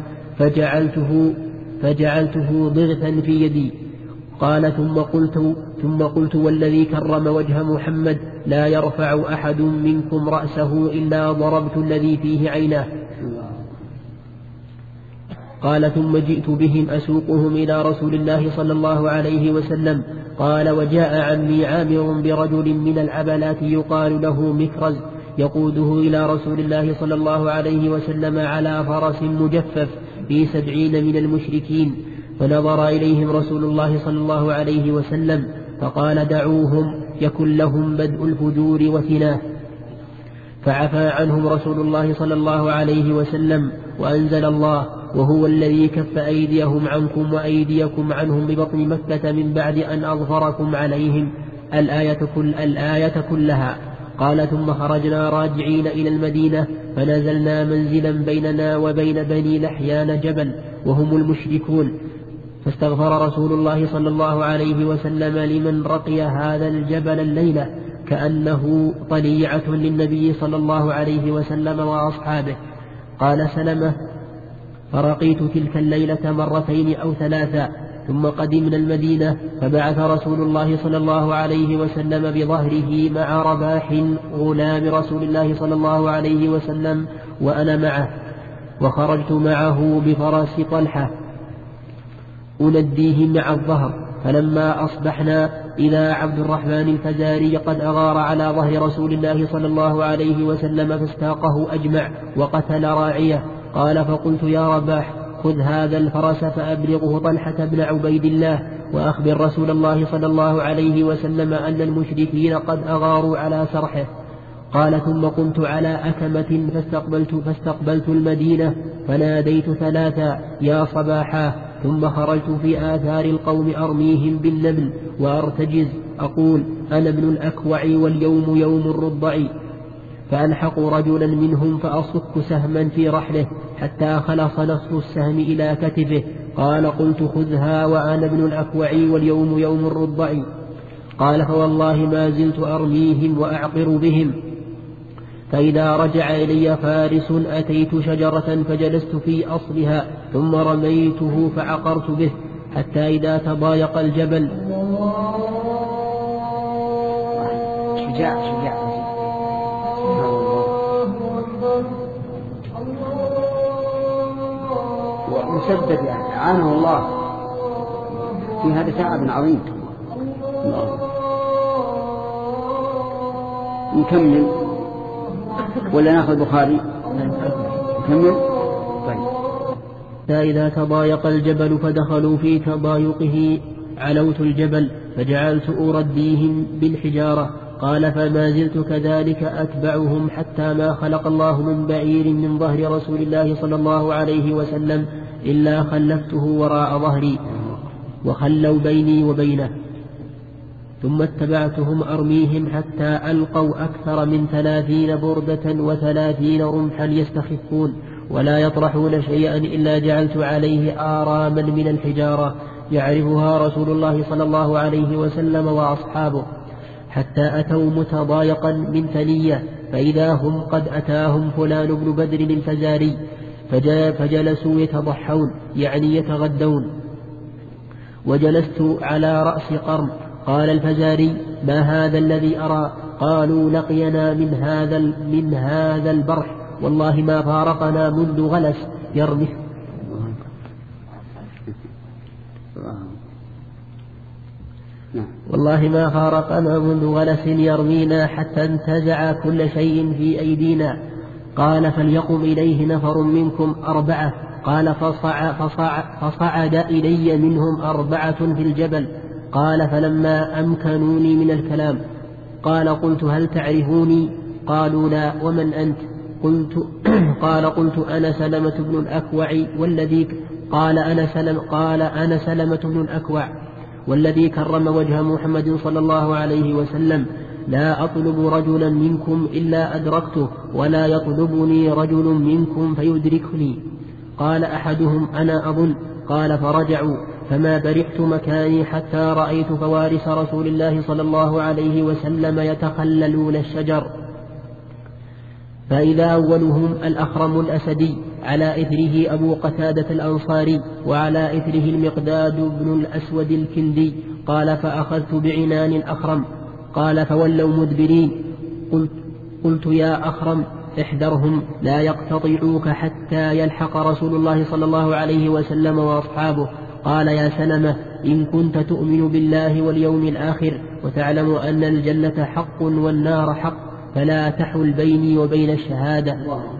[SPEAKER 1] فجعلته ضغثا في يدي. قال ثم قلت والذي كرم وجه محمد لا يرفع أحد منكم رأسه إلا ضربت الذي فيه عيناه. قال ثم جئت بهم أسوقهم إلى رسول الله صلى الله عليه وسلم. قال وجاء عمي عامر برجل من العبلات يقال له مكرز يقوده إلى رسول الله صلى الله عليه وسلم على فرس مجفف في 70 من المشركين. فنظر إليهم رسول الله صلى الله عليه وسلم فقال دعوهم يكن لهم بدء الفجور وثناه. فعفى عنهم رسول الله صلى الله عليه وسلم وأنزل الله وهو الذي كف أيديهم عنكم وأيديكم عنهم ببطن مكة من بعد أن أظفركم عليهم الآية كلها. قال ثم خرجنا راجعين إلى المدينة فنزلنا منزلا بيننا وبين بني لحيان جبل وهم المشركون فاستغفر رسول الله صلى الله عليه وسلم لمن رقي هذا الجبل الليلة كأنه طليعة للنبي صلى الله عليه وسلم وأصحابه. قال سلمة فرقيت تلك الليلة 2 أو 3 ثم قدمنا المدينة فبعث رسول الله صلى الله عليه وسلم بظهره مع رباح غلام رسول الله صلى الله عليه وسلم وأنا معه، وخرجت معه بفرس طلحة أنديه مع الظهر. فلما أصبحنا إذا عبد الرحمن الفزاري قد أغار على ظهر رسول الله صلى الله عليه وسلم فاستاقه أجمع وقتل راعيه. قال فقلت يا رباح خذ هذا الفرس فأبلغه طلحة بن عبيد الله وأخبر رسول الله صلى الله عليه وسلم أن المشركين قد أغاروا على سرحه. قال ثم قمت على أكمة فاستقبلت المدينة فناديت ثلاثا يا صباحا، ثم خرجت في آثار القوم أرميهم بالنبل وأرتجز أقول أنا ابن الأكوع واليوم يوم الرضع، فألحق رجلا منهم فأصك سهما في رحله حتى خلص نصف السهم إلى كتفه. قال قلت خذها وأنا ابن الأكوع واليوم يوم الرضع. قال فوالله ما زلت أرميهم وأعقر بهم، فإذا رجع إلي فارس أتيت شجرة فجلست في أصلها ثم رميته فعقرت به حتى إذا تضايق الجبل.
[SPEAKER 2] شجاع ومسدد يعني عانه الله في هذا تعب عظيم. نكمل ولا ناخذ البخاري؟ نكمل. طيب.
[SPEAKER 1] فإذا تضايق الجبل فدخلوا في تضايقه علوت الجبل فجعلت أرديهم بالحجارة. قال فما زلت كذلك أتبعهم حتى ما خلق الله من بعير من ظهر رسول الله صلى الله عليه وسلم إلا خلفته وراء ظهري وخلوا بيني وبينه، ثم اتبعتهم أرميهم حتى ألقوا أكثر من 30 بردة و30 رمحا يستخفون ولا يطرحون شيئا إلا جعلت عليه آراما من الحجارة يعرفها رسول الله صلى الله عليه وسلم وأصحابه، حتى أتوا متضايقا من ثنية فإذا هم قد أتاهم فلان بن بدر الفزاري فجلسوا يتضحون يعني يتغدون، وجلست على رأس قرن. قال الفزاري ما هذا الذي أرى؟ قالوا لقينا من هذا البرح والله ما فارقنا منذ غلس يرمي والله ما فارقنا منذ غلس يرمينا حتى انتزع كل شيء في أيدينا. قال فليقم إليه نفر منكم 4. قال فصعد إلي منهم 4 في الجبل. قال فلما أمكنوني من الكلام قال قلت هل تعرفوني؟ قالوا لا ومن أنت؟ قال قلت أنا سلمة بن الأكوع قال أنا سلمة بن الأكوع والذي كرم وجه محمد صلى الله عليه وسلم، لا أطلب رجلا منكم إلا أدركته ولا يطلبني رجل منكم فيدركني. قال أحدهم أنا أظن. قال فرجعوا فما برحت مكاني حتى رأيت فوارس رسول الله صلى الله عليه وسلم يتخللون الشجر، فإذا أولهم الأخرم الأسدي، على إثره أبو قتادة الأنصاري، وعلى إثره المقداد بن الأسود الكندي. قال فأخذت بعنان الأخرم. قال فولوا مدبرين. قلت يا أخرم احذرهم لا يقتطعوك حتى يلحق رسول الله صلى الله عليه وسلم وأصحابه. قال يا سلمة إن كنت تؤمن بالله واليوم الآخر وتعلم أن الجنة حق والنار حق فلا تحل بيني وبين الشهادة.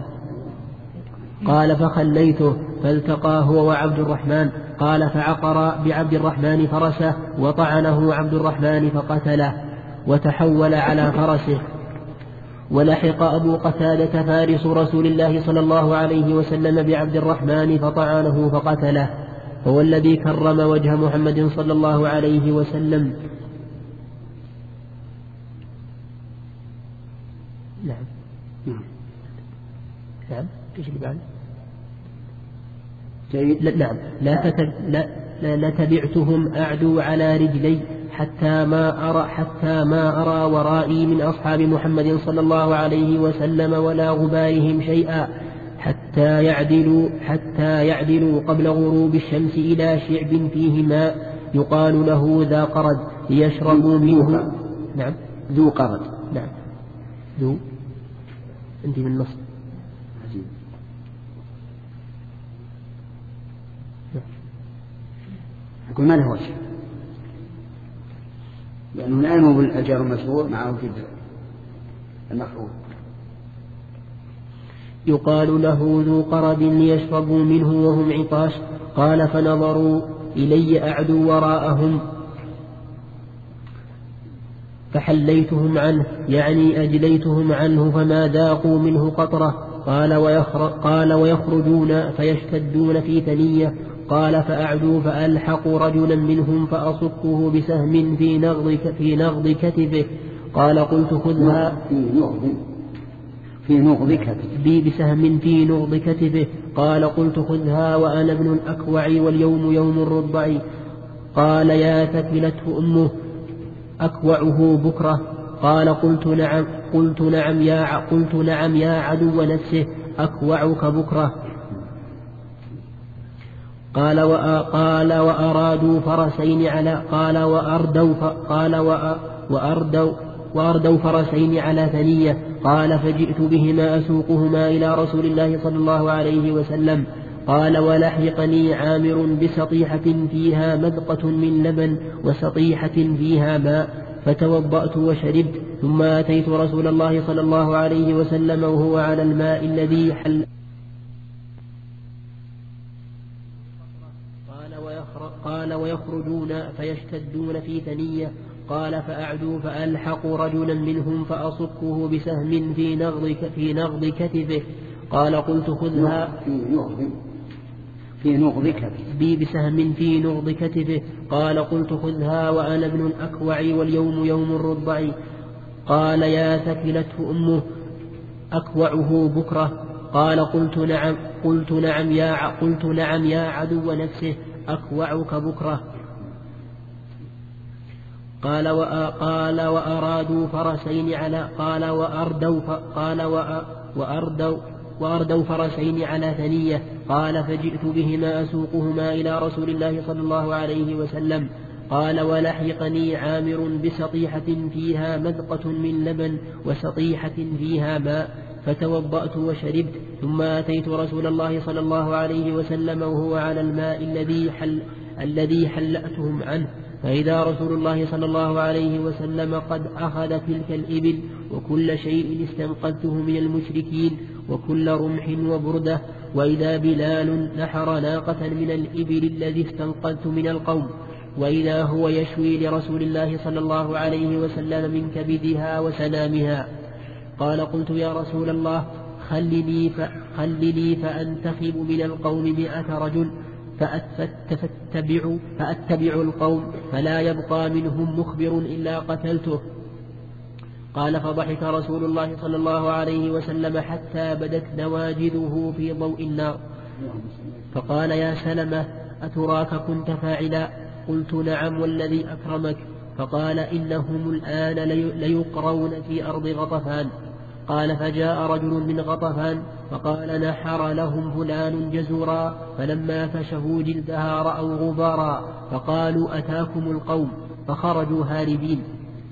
[SPEAKER 1] قال فخليته فالتقى هو وعبد الرحمن. قال فعقر بعبد الرحمن فرسه وطعنه عبد الرحمن فقتله وتحول على فرسه. ولحق أبو قتادة فارس رسول الله صلى الله عليه وسلم بعبد الرحمن فطعنه فقتله. هو الذي كرم وجه محمد صلى الله عليه وسلم. نعم ايش اللي بعد؟ نعم لتبعتهم أعدو على رجلي حتى ما أرى ورائي من أصحاب محمد صلى الله عليه وسلم ولا غبارهم شيئا. حتى يعدلوا قبل غروب الشمس إلى شعب فيه ماء يقال له ذا قرد ليشربوا منه. نعم
[SPEAKER 2] ذو قرد.
[SPEAKER 1] نعم ذو عندي من نص.
[SPEAKER 2] أقول ما له وجه لأنه لا ينوب الجار المجرور مع وجود المفعول.
[SPEAKER 1] يقال له ذو قرد ليشربوا منه وهم عطاش. قال فنظروا إلي أعدو وراءهم فحليتهم عنه يعني أجليتهم عنه فما ذاقوا منه قطرة. قال ويخرجون فيشتدون في ثنية. قال فأعدوا فألحقوا رجلا منهم فأصكه بسهم في نغض كتفه. قال قلت خذها
[SPEAKER 2] في نغض كتفه
[SPEAKER 1] بسهم في نغض كتفه. قال قلت خذها وأنا ابن الأكوع واليوم يوم الرضع. قال يا ثكلته أمه أكوعه بكرة. قال قلت نعم يا عدو نفسه أكوعك بكرة. قال وأرادوا فرسين على وأردوا فرسين على ثنية. قال فجئت بهما أسوقهما إلى رسول الله صلى الله عليه وسلم. قال ولحقني عامر بسطيحة فيها مذقة من لبن وسطيحة فيها ماء فتوضأت وشربت ثم أتيت رسول الله صلى الله عليه وسلم وهو على الماء الذي حل. قال ويخرجون فيشتدون في ثنية. قال فأعدوا فألحقوا رجلا منهم فأصكه بسهم في نغض كتفه. قال قلت خذها
[SPEAKER 2] في نغض كتفه
[SPEAKER 1] بسهم في نغض كتفه. قال قلت خذها وأنا ابن الأكوع واليوم يوم الرضع. قال يا ثكلته أمه أكوعه بكرة. قال قلت نعم يا عدو نفسه أكوعك بكرة. قال وأرادوا فرسين على وأردوا فرسين على ثنية. قال فجئت بهما أسوقهما إلى رسول الله صلى الله عليه وسلم. قال ولحقني عامر بسطيحة فيها مذقة من لبن وسطيحة فيها ماء فتوضأت وشربت ثم أتيت رسول الله صلى الله عليه وسلم وهو على الماء الذي حلأتهم عنه. فإذا رسول الله صلى الله عليه وسلم قد أخذ تلك الإبل وكل شيء استنقذته من المشركين وكل رمح وبردة. وإذا بلال نحر ناقة من الإبل الذي استنقذت من القوم وإذا هو يشوي لرسول الله صلى الله عليه وسلم من كبدها وسنامها. قال قلت يا رسول الله خلني فأنتخب من القوم 100 رجل فأتبع القوم فلا يبقى منهم مخبر إلا قتلته. قال فضحك رسول الله صلى الله عليه وسلم حتى بدت نواجذه في ضوء النار. فقال يا سلمة أتراك كنت فاعلا؟ قلت نعم والذي أكرمك. فقال إنهم الآن ليقرون في أرض غطفان. قال فجاء رجل من غطفان فقال نحر لهم فلان جزورا فلما فشهوا جلدها رأوا غبارا فقالوا أتاكم القوم فخرجوا هاربين.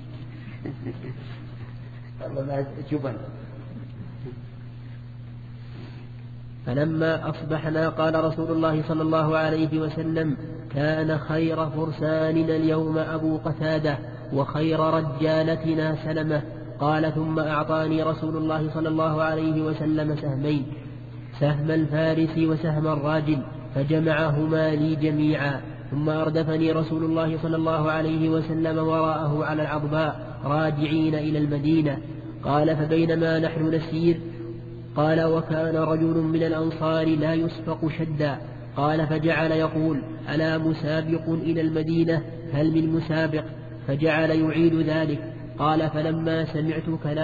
[SPEAKER 1] فلما أصبحنا قال رسول الله صلى الله عليه وسلم كان خير فرساننا اليوم أبو قتادة وخير رجالتنا سلمة. قال ثم أعطاني رسول الله صلى الله عليه وسلم سهمين سهم الفارس وسهم الراجل فجمعهما لي جميعا. ثم أردفني رسول الله صلى الله عليه وسلم وراءه على العضباء راجعين إلى المدينة. قال فبينما نحن نسير قال وكان رجل من الأنصار لا يسبق شدا. قال فجعل يقول ألا مسابق إلى المدينة هل من مسابق؟ فجعل يعيد ذلك. قال فلما سمعت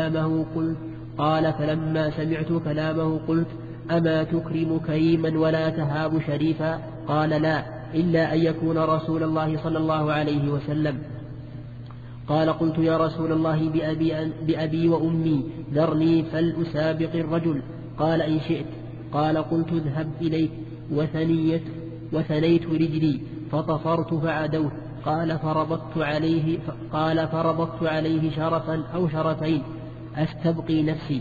[SPEAKER 1] كلامه قلت أما تكرم كريما ولا تهاب شريفا؟ قال لا إلا أن يكون رسول الله صلى الله عليه وسلم. قال قلت يا رسول الله بأبي وأمي ذرني فلأسابق الرجل. قال إن شئت. قال قلت اذهب إليك وثنيت رجلي فطفرت فعدوت. قال فربطت عليه شرفا أو شرفين أستبقي نفسي،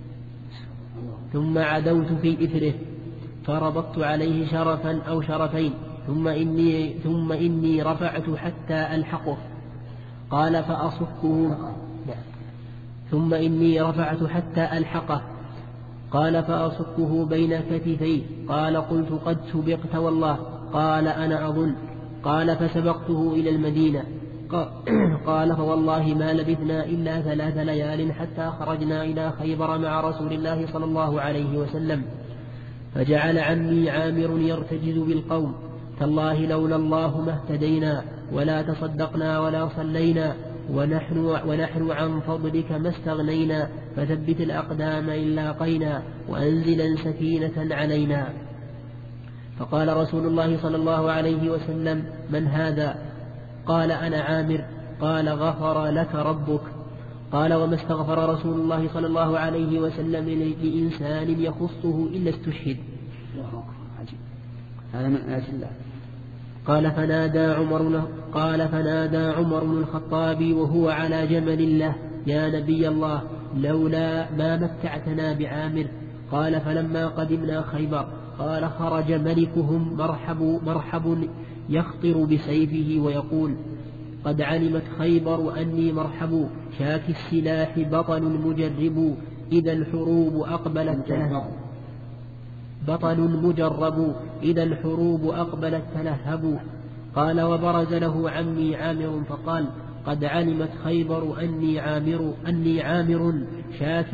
[SPEAKER 1] ثم عدوت في إثره فربطت عليه شرفا أو شرفين ثم إني رفعت حتى ألحقه. قال فأصكه ثم إني رفعت حتى ألحقه. قال فأصكه بين كتفيه. قال قلت قد سبقت والله. قال أنا أظن. قال فسبقته إلى المدينة. قال فوالله ما لبثنا إلا 3 ليال حتى خرجنا إلى خيبر مع رسول الله صلى الله عليه وسلم، فجعل عمي عامر يرتجز بالقوم: تالله لولا الله ما اهتدينا ولا تصدقنا ولا صلينا ونحن عن فضلك ما استغنينا، فثبت الأقدام إن لاقينا وأنزلا سكينة علينا. فقال رسول الله صلى الله عليه وسلم: من هذا؟ قال: أنا عامر. قال: غفر لك ربك. قال: وما استغفر رسول الله صلى الله عليه وسلم لإنسان يخصه إلا استشهد.
[SPEAKER 2] هذا من آيات الله.
[SPEAKER 1] قال فنادى عمر بن الخطاب وهو على جمل له: يا نبي الله، لولا ما متعتنا بعامر. قال: فلما قدمنا خيبر قال: خرج ملكهم مرحب يخطر بسيفه ويقول: قد علمت خيبر أني مرحب، شاك السلاح بطل مجرب، إذا الحروب أقبلت تلهب. قال: وبرز له عمي عامر فقال: قد علمت خيبر أني عامر شاك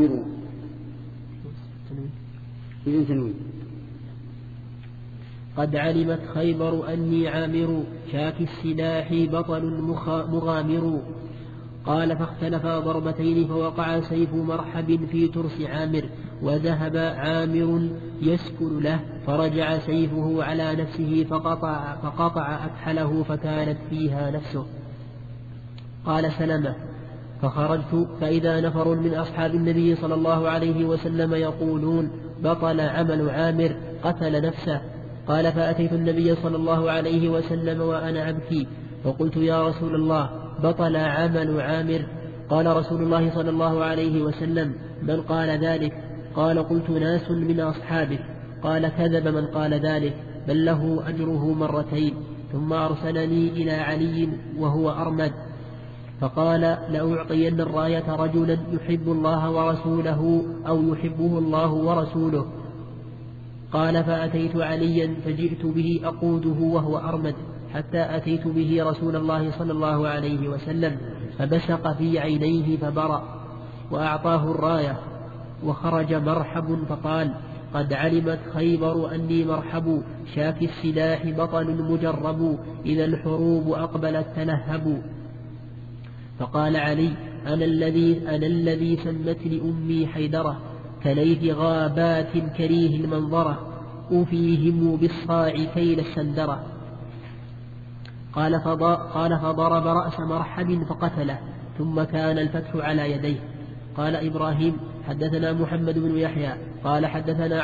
[SPEAKER 1] قد علمت خيبر أني عامر شاك السلاح بطل مغامر. قال: فاختلفا ضربتين فوقع سيف مرحب في ترس عامر، وذهب عامر يسكن له، فرجع سيفه على نفسه فقطع أكحله فكانت فيها نفسه. قال سلمة: فخرجت فإذا نفر من أصحاب النبي صلى الله عليه وسلم يقولون: بطل عمل عامر، قتل نفسه. قال: فأتيت النبي صلى الله عليه وسلم وأنا أبكي، فقلت: يا رسول الله، بطل عمل عامر. قال رسول الله صلى الله عليه وسلم: من قال ذلك؟ قال: قلت: ناس من أصحابه. قال: كذب من قال ذلك، بل له أجره 2 مرتين. ثم أرسلني إلى علي وهو أرمد، فقال: لأعطين الراية رجلا يحب الله ورسوله أو يحبه الله ورسوله. قال: فأتيت عليا فجئت به أقوده وهو أرمد، حتى أتيت به رسول الله صلى الله عليه وسلم، فبشق في عينيه فبرأ، وأعطاه الراية. وخرج مرحب فقال: قد علمت خيبر أني مرحب، شاك السلاح بطل مجرب، إذا الحروب أقبلت تلهب. فقال علي: أنا الذي سمتني أمي حيدرة، كليث غابات كريه المنظرة، أفيهم بالصاع كيل السندرة. قال فضرب رأس مرحب فقتله، ثم كان الفتح على يديه. قال إبراهيم: حدثنا محمد بن يحيى قال حدثنا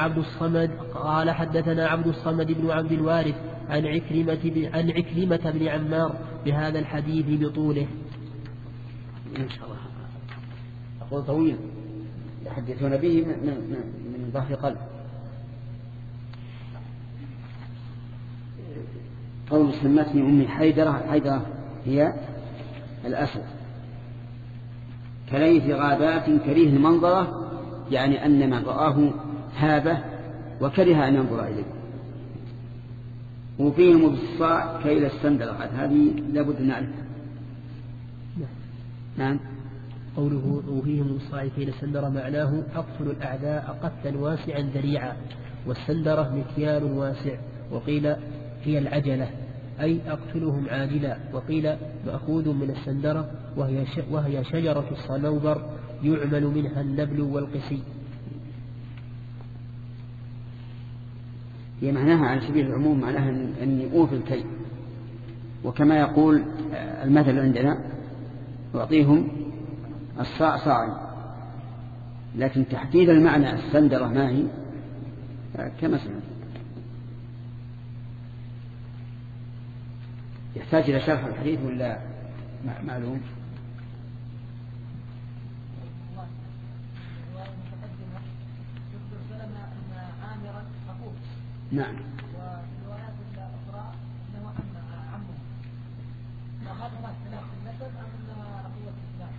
[SPEAKER 1] عبد الصمد بن عبد الوارث عن عكرمة بن عمار بهذا الحديث بطوله.
[SPEAKER 2] إن شاء الله أقول طويل يحدثون به من ظهر قلب. قول سمتني أمي حيدرة هي الأسد، كليث غابات كريه المنظرة، يعني أن من رآه هابه وكره أن ينظر إليه. وفيهم بالصاع كيل السندرة، هذه لابد نعرفها. نعم.
[SPEAKER 1] قوله وفيهم بالصاع كيل السندرة معناه أقتل الأعداء قتلا واسعا ذريعا، والسندرة مكيال واسع، وقيل هي العجلة أي أقتلهم عاجلا، وقيل مأخوذ من السندرة وهي شجرة الصنوبر يعمل منها النبل والقسي.
[SPEAKER 2] هي معناها على سبيل العموم، معناها أني أوفي الكيل، وكما يقول المثل عندنا: أعطيهم الصاع صاعا. لكن تحديد المعنى السندرة ما هي؟ كما سمعت. يحتاج إلى شرح الحديث ولا معلوم؟ نعم.
[SPEAKER 3] والروايات الأخرى أنه عمه. فهذا ما اختلاف في النسب أم أخوة الإسلام؟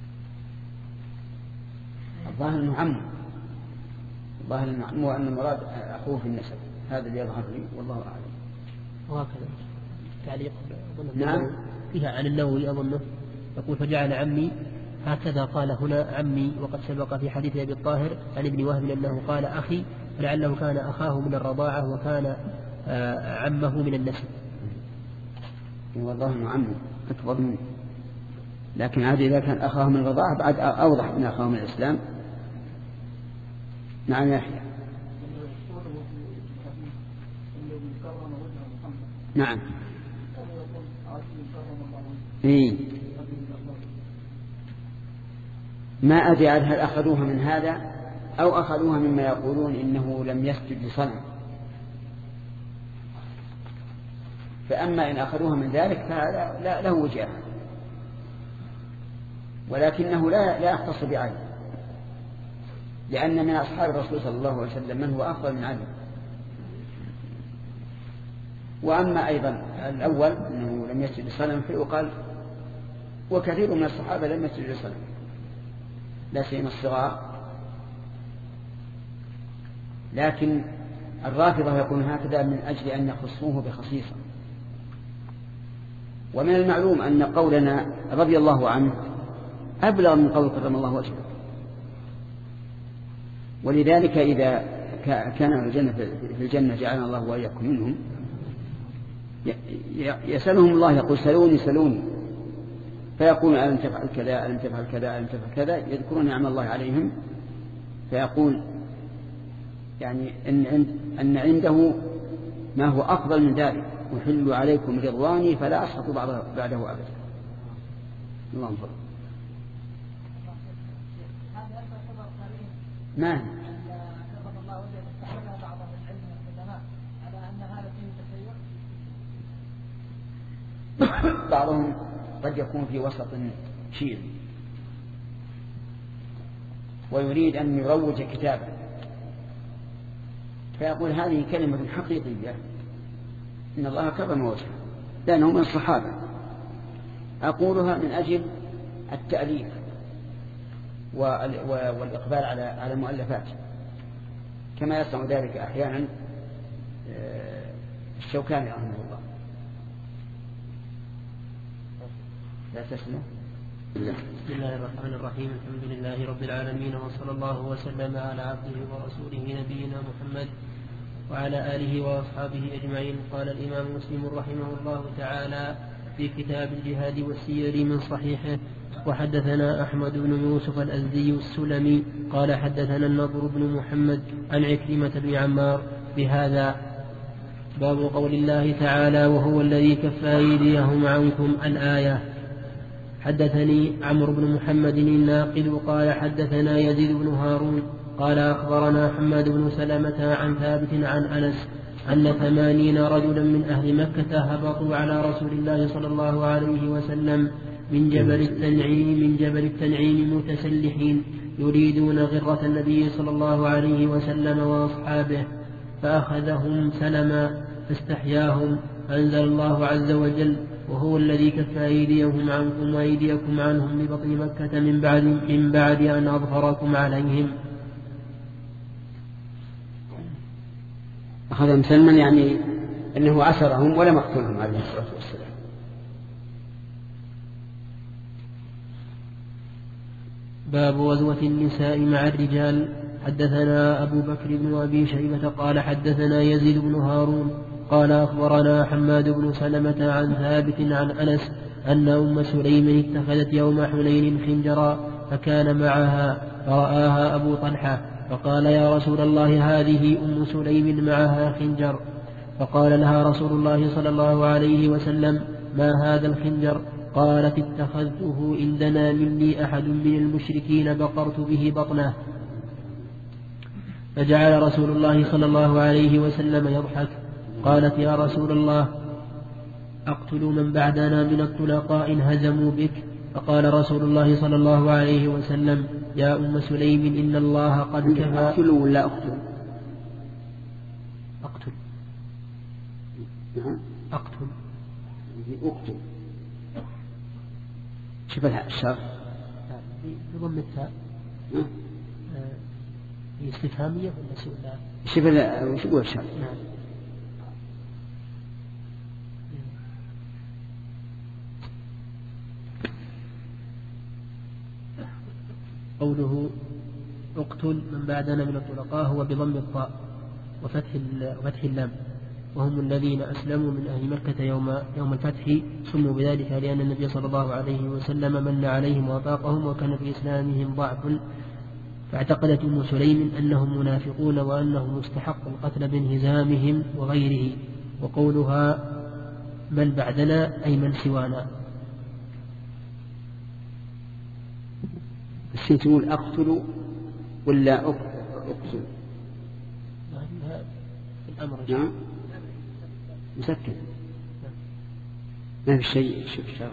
[SPEAKER 2] الظاهر أنه عمه. الظاهر أنه عمه وأن المراد أخوه في النسب. هذا اللي يظهر لي والله أعلم.
[SPEAKER 1] وهكذا تعليق
[SPEAKER 2] نعم
[SPEAKER 1] فيها عن النووي أظنه يقول فجعل عمي هكذا قال هنا عمي، وقد سبق في حديث أبي الطاهر عن ابن وهب أنه قال أخي، فلعله كان أخاه من الرضاعة وكان عمه من النسب.
[SPEAKER 2] والله أنه عمه أكبر منه، لكن عاد إذا كان أخاه من الرضاعة بعد أوضح من أخاه من الإسلام. نعم يحيى. نعم. إيه. ما أدري هل أخذوها من هذا أو أخذوها مما يقولون إنه لم يسجد لصنم، فأما إن أخذوها من ذلك فلا له وجه، ولكنه لا يختص بعلي، لأن من أصحاب الرسول صلى الله عليه وسلم من هو أفضل من علي. وأما أيضا الأول أنه لم يسجد لصنم فيقال وكثير من الصحابة لم يسجد لصنم، لا سيما الصغار. لكن الرافضة يكون هكذا من أجل أن يخصوه بخصيصة. ومن المعلوم أن قولنا رضي الله عنه أبلغ من قول كرم الله وجهه، ولذلك إذا كان في الجنة جعلنا الله وإياكم منهم يسألهم الله يقول سلوني سلوني، فيقول ألم تفعل كذا ألم تفعل كذا ألم تفعل كذا، يذكرون نعم الله عليهم، فيقول يعني أن عنده ما هو أفضل من ذلك، أحل عليكم رضواني فلا أسخط بعده أبدا. اللهم صل. ما بعضهم قد يكون في وسط شيء ويريد أن يروج كتابه فيقول هذه كلمة حقيقية إن الله كرم وجهه لأنه من الصحابة، أقولها من أجل التأليف والإقبال على المؤلفات، كما يصنع ذلك أحيانا الشوكاني رحمه الله. لا تسمع.
[SPEAKER 1] بسم الله الرحمن الرحيم، الحمد لله رب العالمين، وصلى الله وسلم على عبده ورسوله نبينا محمد وعلى آله وأصحابه أجمعين. قال الإمام مسلم رحمه الله تعالى في كتاب الجهاد والسير من صحيحه: وحدثنا أحمد بن يوسف الأزدي السلمي قال حدثنا النضر بن محمد عن عكرمة بن عمار بهذا. باب قول الله تعالى: وهو الذي كف أيديهم عنكم، الآية. حدثني عمرو بن محمد الناقد قال حدثنا يزيد بن هارون قال أخبرنا حماد بن سلمة عن ثابت عن أنس أن 80 رجلا من أهل مكة هبطوا على رسول الله صلى الله عليه وسلم من جبل التنعيم متسلحين يريدون غرة النبي صلى الله عليه وسلم وأصحابه، فأخذهم سلما فاستحياهم، فأنزل الله عز وجل: وهو الذي كف أيديهم عنكم وأيديكم عنهم ببطن مكة من بعد أن أظهركم عليهم.
[SPEAKER 2] أخذهم سلما يعني أنه عسرهم ولم يقتلهم عليه الصلاة والسلام.
[SPEAKER 1] باب غزوة النساء مع الرجال. حدثنا أبو بكر بن أبي شيبة قال حدثنا يزيد بن هارون قال أخبرنا حماد بن سلمة عن ثابت عن أنس أن أم سليم اتخذت يوم حنين خنجرا فكان معها، فرآها أبو طلحة فقال: يا رسول الله، هذه أم سليم معها خنجر. فقال لها رسول الله صلى الله عليه وسلم: ما هذا الخنجر؟ قالت: اتخذته إن دنا مني أحد من المشركين بقرت به بطنه. فجعل رسول الله صلى الله عليه وسلم يضحك. قالت يا رسول الله أقتل من بعدنا من الطلقاء إن هزموا بك؟ فقال رسول الله صلى الله عليه وسلم يا أم سليم إن الله قد كفى.
[SPEAKER 2] أقتل ولا أقتل؟
[SPEAKER 1] أقتل.
[SPEAKER 2] نعم
[SPEAKER 1] أقتل.
[SPEAKER 2] أقتل. شوف الشرح
[SPEAKER 1] بضم التاء. هي استفهامية ولا سؤال؟
[SPEAKER 2] شوف الشرح.
[SPEAKER 1] نعم. قوله اقتل من بعدنا من الطلقاء هو بضم الطاء وفتح اللام، وهم الذين أسلموا من أهل مكة يوم الفتح، سموا بذلك لأن النبي صلى الله عليه وسلم من عليهم وأطاقهم، وكان في إسلامهم ضعف، فاعتقدت أم سليم أنهم منافقون وأنهم مستحق القتل بانهزامهم وغيره. وقولها من بعدنا أي من سوانا.
[SPEAKER 2] بس تقول أقتل ولا أقتل؟
[SPEAKER 1] الأمر
[SPEAKER 2] نعم مسكن ما في شيء. شوف شرط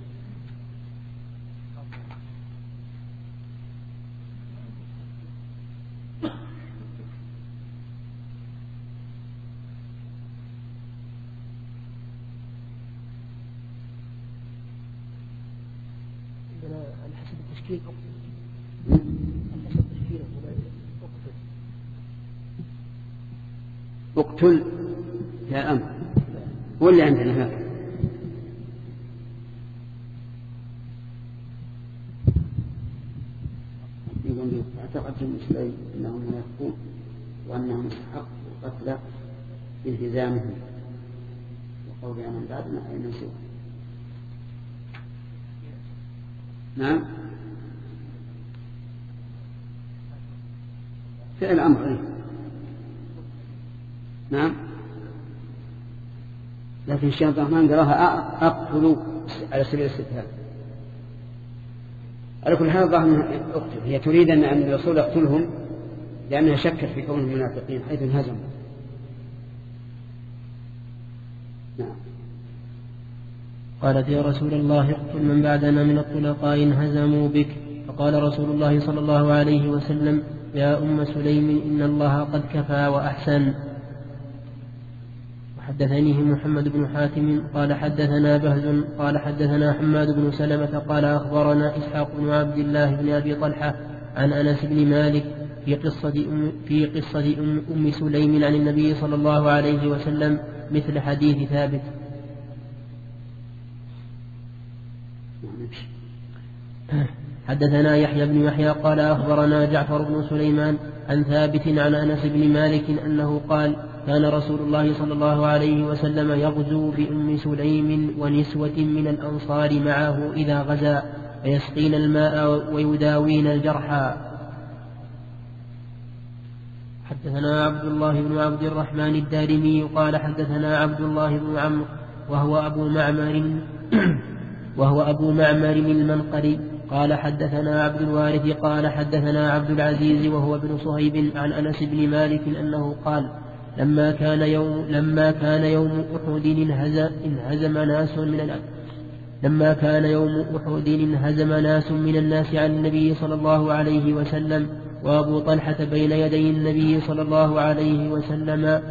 [SPEAKER 1] على حسب التشكيل
[SPEAKER 2] اقتل يا أمر هو اللي عندنا هذا. يقول اعتقد المسلمين أنهم منافقون وأنهم مستحق القتل بانهزامهم، وقول من بعدنا أي من سوى. نعم فعل أمر. نعم لكن الشيخ عبد الرحمن قراها أقتل على سبيل الاستفهام. على كل حال ظاهر أقتل هي تريد أن الرسول يقتلهم لأنها شكت في كونهم منافقين حيث انهزموا. نعم.
[SPEAKER 1] قالت يا رسول الله اقتل من بعدنا من الطلقاء إن هزموا بك. فقال رسول الله صلى الله عليه وسلم يا أم سليم إن الله قد كفى وأحسن. وحدثنيه محمد بن حاتم قال حدثنا بهز قال حدثنا حماد بن سلمة قال أخبرنا إسحاق بن عبد الله بن أبي طلحة عن أنس بن مالك في قصة أم سليم عن النبي صلى الله عليه وسلم مثل حديث ثابت. حدثنا يحيى بن يحيى قال أخبرنا جعفر بن سليمان عن ثابت عن أنس بن مالك أنه قال كان رسول الله صلى الله عليه وسلم يغزو بأم سليم ونسوة من الأنصار معه إذا غزا فيسقين الماء ويداوين الجرحى. حدثنا عبد الله بن عبد الرحمن الدارمي قال حدثنا عبد الله بن عمرو وهو أبو معمر المنقري قال حدثنا عبد الوارث قال حدثنا عبد العزيز وهو ابن صهيب عن أنس بن مالك أنه قال لما كان يوم أحد انهزم ناس من الناس عن النبي صلى الله عليه وسلم وأبو طلحة بين يدي النبي صلى الله عليه وسلم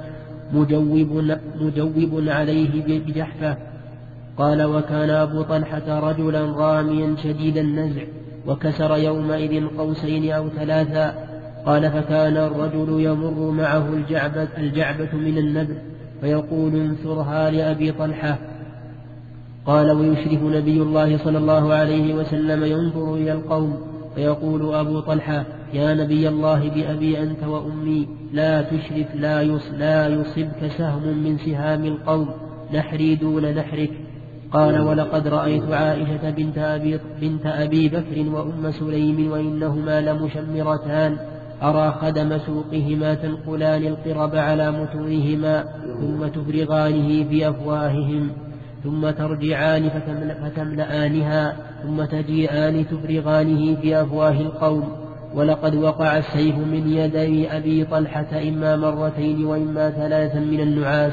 [SPEAKER 1] مجوب عليه بجحفة. قال وكان أبو طلحة رجلا راميا شديد النزع وكسر يومئذ قوسين أو ثلاثا. قال فكان الرجل يمر معه الجعبة من النبل فيقول انثرها لأبي طلحة. قال ويشرف نبي الله صلى الله عليه وسلم ينظر إلى القوم فيقول أبو طلحة يا نبي الله بأبي أنت وأمي لا تشرف لا يصبك سهم من سهام القوم نحري دون نحرك. قال ولقد رأيت عائشة بنت أبي بكر وأم سليم وإنهما لمشمرتان أرى خدم سوقهما تنقلان القرب على متونهما ثم تفرغانه في أفواههم ثم ترجعان فتملأنها ثم تجيئان تفرغانه في أفواه القوم ولقد وقع السيف من يدي أبي طلحة إما مرتين وإما ثلاثا من النعاس.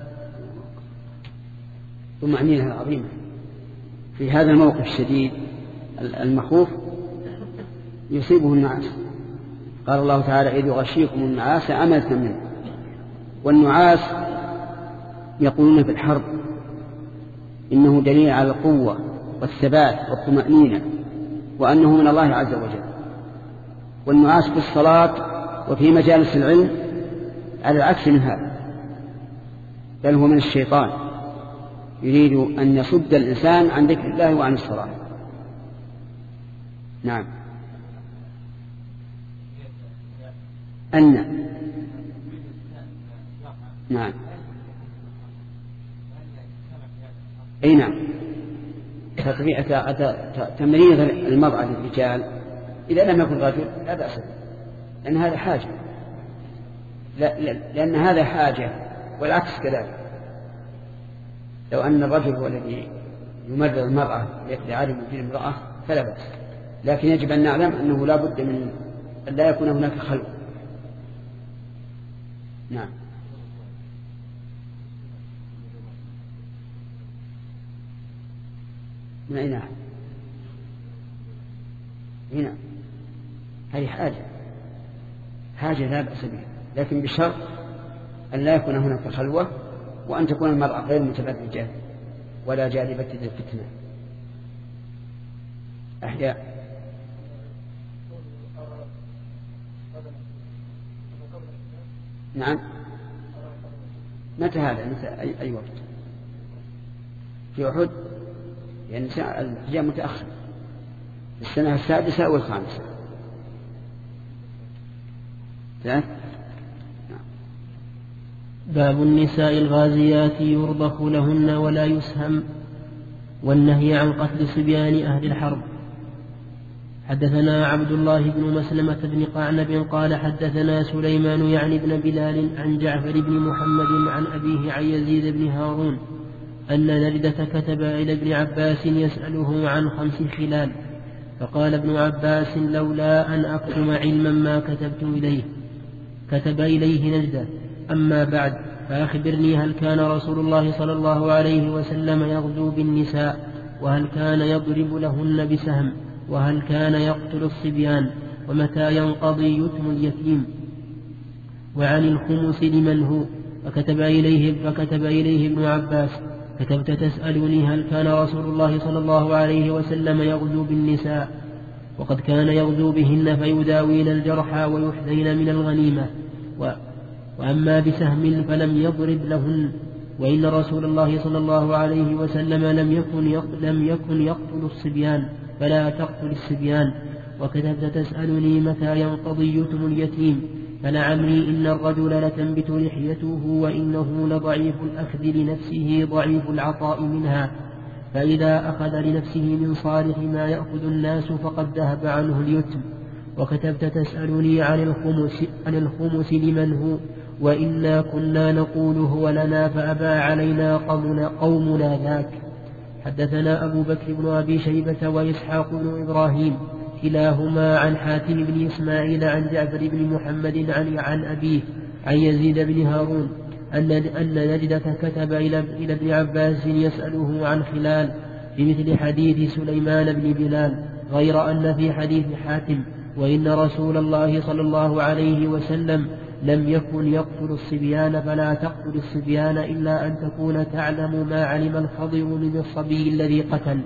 [SPEAKER 2] ثم عنينها العظيمة في هذا الموقف الشديد المخوف يصيبه النعاس. قال الله تعالى: إذ يغشيكم النعاس أمنة منه. والنعاس يقولون في الحرب إنه دليل على القوة والثبات والطمأنينة وأنه من الله عز وجل. والنعاس في الصلاة وفي مجالس العلم على العكس من هذا، بل هو من الشيطان يريد أن يصد الإنسان عن ذكر الله وعن الصلاة. نعم. نعم. أي نعم. تمرين المرأة للرجال إذا لم يكن رجل لا بأس، لأن هذا حاجة، لأن هذا حاجة، والعكس كذلك. لو أن الرجل هو الذي يمرر المرأة لعالم في المرأة فلا بأس، لكن يجب أن نعلم أنه لا بد من أن لا يكون هناك خلوة. نعم. من أين؟ هنا هذه حاجة لا بأس بها، لكن بشرط أن لا يكون هناك خلوة، وأن تكون المرأة غير متبرجة ولا جالبة للفتنة. أحياء. نعم. متى هذا؟ متى أي وقت؟ في أحد؟ يعني الحجام متأخر، السنة السادسة أو الخامسة.
[SPEAKER 1] باب النساء الغازيات يرضخ لهن ولا يسهم، والنهي عن قتل صبيان أهل الحرب. حدثنا عبد الله بن مسلمة بن قعنب قال حدثنا سليمان يعني بن بلال عن جعفر بن محمد عن أبيه عن يزيد بن هارون أن نجدة كتب إلى ابن عباس يسأله عن 5 خلال، فقال ابن عباس: لولا أن أكتم علما ما كتبت إليه. كتب إليه نجدة: أما بعد فأخبرني، هل كان رسول الله صلى الله عليه وسلم يغزو بالنساء؟ وهل كان يضرب لهن بسهم؟ وهل كان يقتل الصبيان؟ ومتى ينقضي يتم اليتيم؟ وعن الخمس لمن هو؟ فكتب إليه ابن عباس: كتبت تسألني هل كان رسول الله صلى الله عليه وسلم يغزو بالنساء؟ وقد كان يغزو بهن فيداوين الجرحى ويحذين من الغنيمة. وأما بسهم فلم يضرب لهن، وإن رسول الله صلى الله عليه وسلم لم يكن يقتل الصبيان، فلا تقتل الصبيان. وكتبت تسألني متى ينقضي يتم اليتيم؟ فلعمري إن الرجل لتنبت لحيته وإنه لضعيف الأخذ لنفسه ضعيف العطاء منها، فإذا أخذ لنفسه من صالح ما يأخذ الناس فقد ذهب عنه اليتم. وكتبت تسألني عن الخمس لمن هو؟ وإنا كنا نقول هو لنا فأبى علينا قومنا ذاك. حدثنا أبو بكر بن أبي شيبة وإسحاق بن إبراهيم كلاهما عن حاتم بن إسماعيل عن جعفر بن محمد عن أبيه عن يزيد بن هارون أن نجدة كتب إلى ابن عباس يسأله عن خلال بمثل حديث سليمان بن بلال، غير أن في حديث حاتم: وإن رسول الله صلى الله عليه وسلم لم يكن يقتل الصبيان فلا تقتل الصبيان إلا أن تكون تعلم ما علم الخضر من الصبي الذي قتل.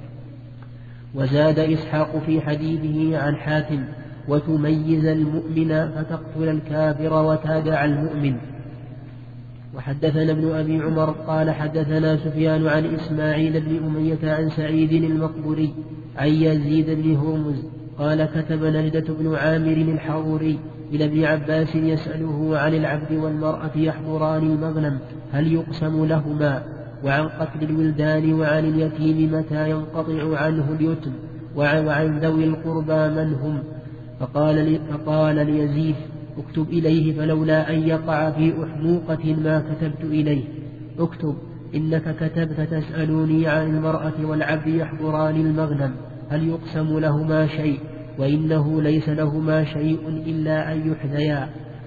[SPEAKER 1] وزاد إسحاق في حديثه عن حاتم: وتميز المؤمن فتقتل الكافر وتدع المؤمن. وحدثنا ابن أبي عمر قال حدثنا سفيان عن إسماعيل بن أمية عن سعيد المقبوري عن يزيد بن هرمز قال كتب نجدة بن عامر الحروري إلى ابن عباس يسأله عن العبد والمرأة يحضران المغنم هل يقسم لهما، وعن قتل الولدان، وعن اليتيم متى ينقطع عنه اليتم، وعن ذوي القربى من هم. فقال ليزيد: اكتب إليه، فلولا أن يقع في أحموقة ما كتبت إليه. اكتب: إنك كتبت تسألوني عن المرأة والعبد يحضران المغنم هل يقسم لهما شيء، وإنه ليس لهما شيء إلا أن يحذيا.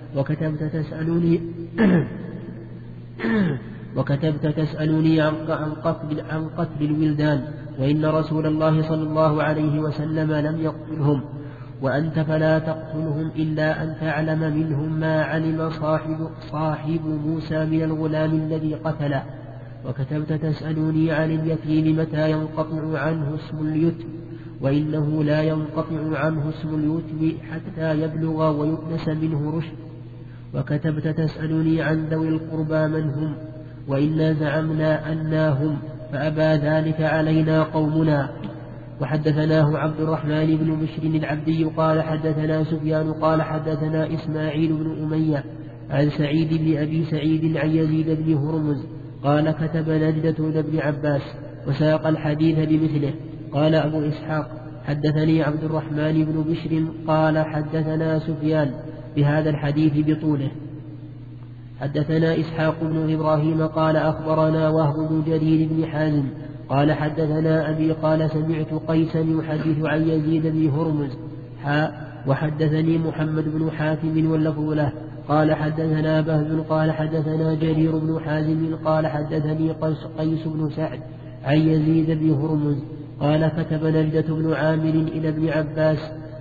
[SPEAKER 1] وكتبت تسألني عن قتل الولدان، وإن رسول الله صلى الله عليه وسلم لم يقتلهم، وأنت فلا تقتلهم إلا أن تعلم منهم ما علم صاحب موسى من الغلام الذي قتله. وكتبت تسألني عن اليتيم متى ينقطع عنه اسم اليتم، وإنه لا ينقطع عنه اسم اليتم حتى يبلغ ويؤنس منه رشد. وكتبت تسألني عن ذوي القربى من هم، وإنا زعمنا أناهم فأبى ذلك علينا قومنا. وحدثناه عبد الرحمن بن بشر العبدي قال حدثنا سفيان قال حدثنا إسماعيل بن أمية عن سعيد بن أبي سعيد عن يزيد بن هرمز قال كتب نجدة بن عباس وساق الحديث بمثله. قال أبو إسحاق حدثني عبد الرحمن بن بشر قال حدثنا سفيان بهذا الحديث بطوله. حدثنا إسحاق بن إبراهيم قال أخبرنا وهب بن جرير بن حازم قال حدثنا أبي قال سمعت قيسا يحدث عن يزيد بن هرمز وحدثني محمد بن حاتم واللفظ له قال حدثنا بهز قال حدثنا جرير بن حازم قال حدثني قيس بن سعد عن يزيد بن هرمز قال كتب نجدة بن عامر إلى ابن عباس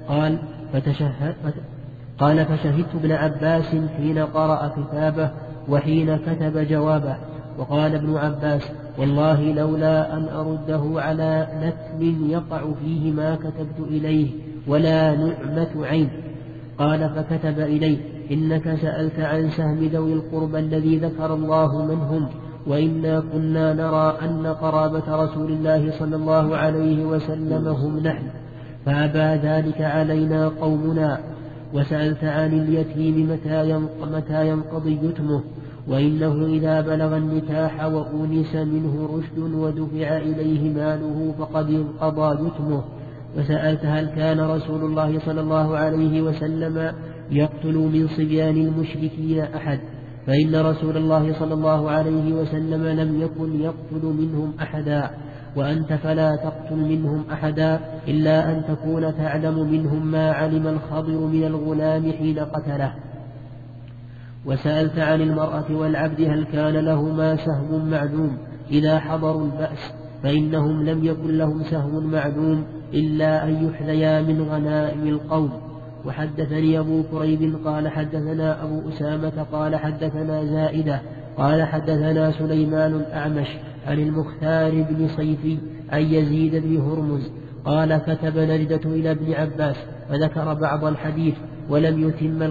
[SPEAKER 1] قال فشهدت ابن عباس حين قرأ كتابه وحين كتب جوابه. وقال ابن عباس والله لولا أن أرده على نتم يقع فيه ما كتبت إليه ولا نعمة عين. قال فكتب إليه إنك سألت عن سهم ذوي القربى الذي ذكر الله منهم، وإنا كنا نرى أن قرابة رسول الله صلى الله عليه وسلم هم نحن، فأبى ذلك علينا قومنا. وسألت عن اليتيم متى ينقضي يتمه، وإنه إذا بلغ النكاح وأونس منه رشد ودفع إليه ماله فقد انقضى يتمه. وسألت هل كان رسول الله صلى الله عليه وسلم يقتل من صبيان المشركين أحد، فإن رسول الله صلى الله عليه وسلم لم يكن يقتل منهم أحدا، وأنت فلا تقتل منهم أحدا إلا أن تكون تعلم منهم ما علم الخضر من الغلام حين قتله. وسألت عن المرأة والعبد هل كان لهما سهم معدوم إذا حضروا البأس، فإنهم لم يكن لهم سهم معدوم إلا أن يحذيا من غنائم القوم. وحدثني أبو كريب قال حدثنا أبو أسامة قال حدثنا زائدة قال حدثنا سليمان الأعمش عن المختار بن صيفي عن يزيد بن هرمز قال كتب نجدة إلى ابن عباس فذكر بعض الحديث ولم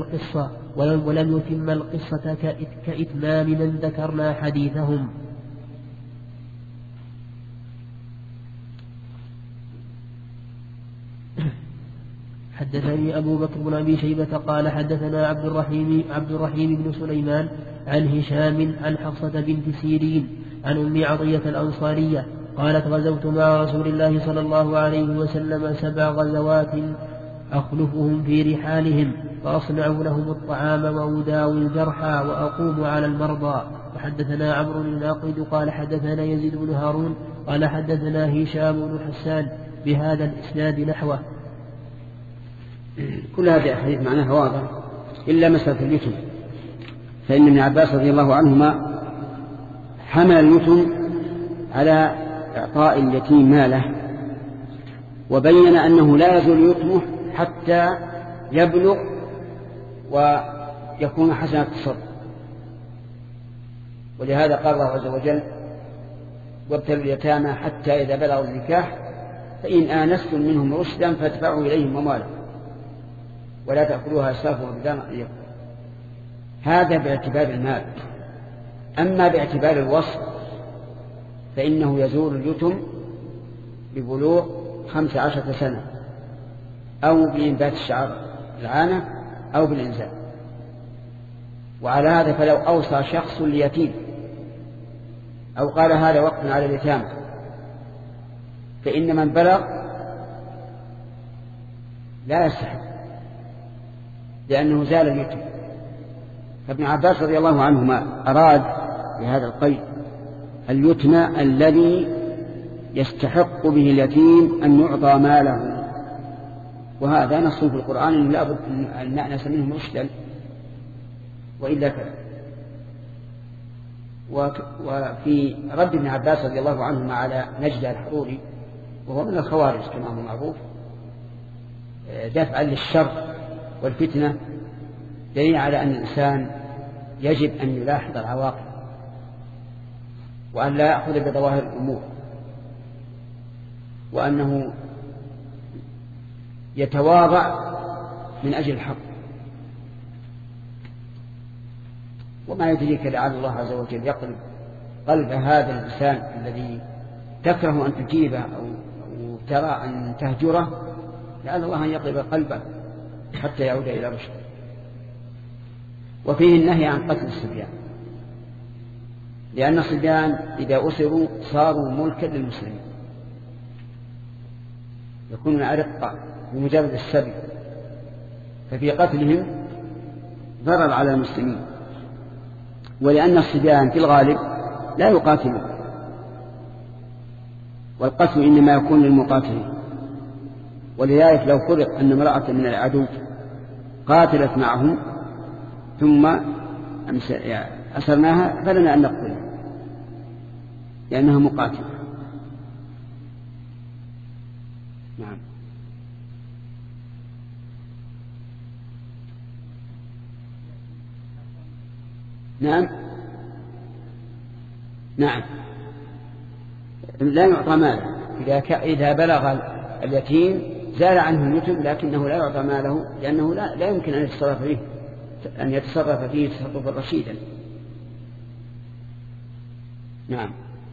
[SPEAKER 1] يتم القصة كإتمام من ذكرنا حديثهم. حدثني أبو بكر بن أبي شيبة قال حدثنا عبد الرحيم بن سليمان عن هشام عن حفصة بنت سيرين عن أم عطية الأنصارية قالت غزوت مع رسول الله صلى الله عليه وسلم 7 غزوات أخلفهم في رحالهم فأصنع لهم الطعام وأداوي الجرحى وأقوم على المرضى. وحدثنا عمرو الناقد قال حدثنا يزيد بن هارون قال حدثنا هشام بن حسان بهذا الإسناد نحوه.
[SPEAKER 2] كل هذه الحديث معناها واضح إلا مسألة اليتم، فإن ابن عباس رضي الله عنهما حمل اليتم على إعطاء اليتيم ماله، وبين أنه لا يزول يتمه حتى يبلغ ويكون حسن التصرف. ولهذا قال الله عز وجل وابتلوا اليتامى حتى إذا بلغوا النكاح فإن آنستم منهم رشدا فادفعوا إليهم أموالهم ولا تأكلوها إسرافا وبدارا أن يكبروا. هذا باعتبار المال. أما باعتبار الوصف فإنه يزول اليتم ببلوغ 15 سنة أو بإنبات الشعر العانة أو بالإنزال. وعلى هذا فلو أوصى شخص ليتيم أو قال هذا وقت على اليتامى فإن من بلغ لا يستحق لأنه زال اليتم. فابن عباس رضي الله عنهما أراد بهذا القيد اليتم الذي يستحق به اليتيم أن يعطى ماله وهذا نص في القرآن إنه لابد أن نأنس منه مشكل وإلا كذا. وفي رد ابن عباس رضي الله عنهما على نجد الحروري وهو من الخوارج كما هو معروف دفعا للشر والفتنة دليل على أن الإنسان يجب أن يلاحظ العواقب وأن لا يأخذ بظواهر الأمور وأنه يتواضع من أجل الحق. وما يدريك لعل الله عز وجل يقلب قلب هذا الإنسان الذي تكره أن تجيبه أو ترى أن تهجره، لعل الله أن يقلب قلبه حتى يعود إلى رشده. وفيه النهي عن قتل الصبيان، لأن الصبيان إذا أسروا صاروا ملكا للمسلمين، يكونون أرقا بمجرد السبي، ففي قتلهم ضرر على المسلمين. ولأن الصبيان في الغالب لا يقاتلون، والقتل إنما يكون للمقاتلين. ولذلك لو فرض أن امرأة من العدو قاتلت معهم ثم أسرناها فلنا أن نقتلها لأنها مقاتلة. نعم. نعم نعم لا يعطى ماله إذا بلغ اليتيم زال عنه اليتم، لكنه لا يعطى ماله لأنه لا يمكن أن يتصرف فيه تصرفا رشيدا. نعم.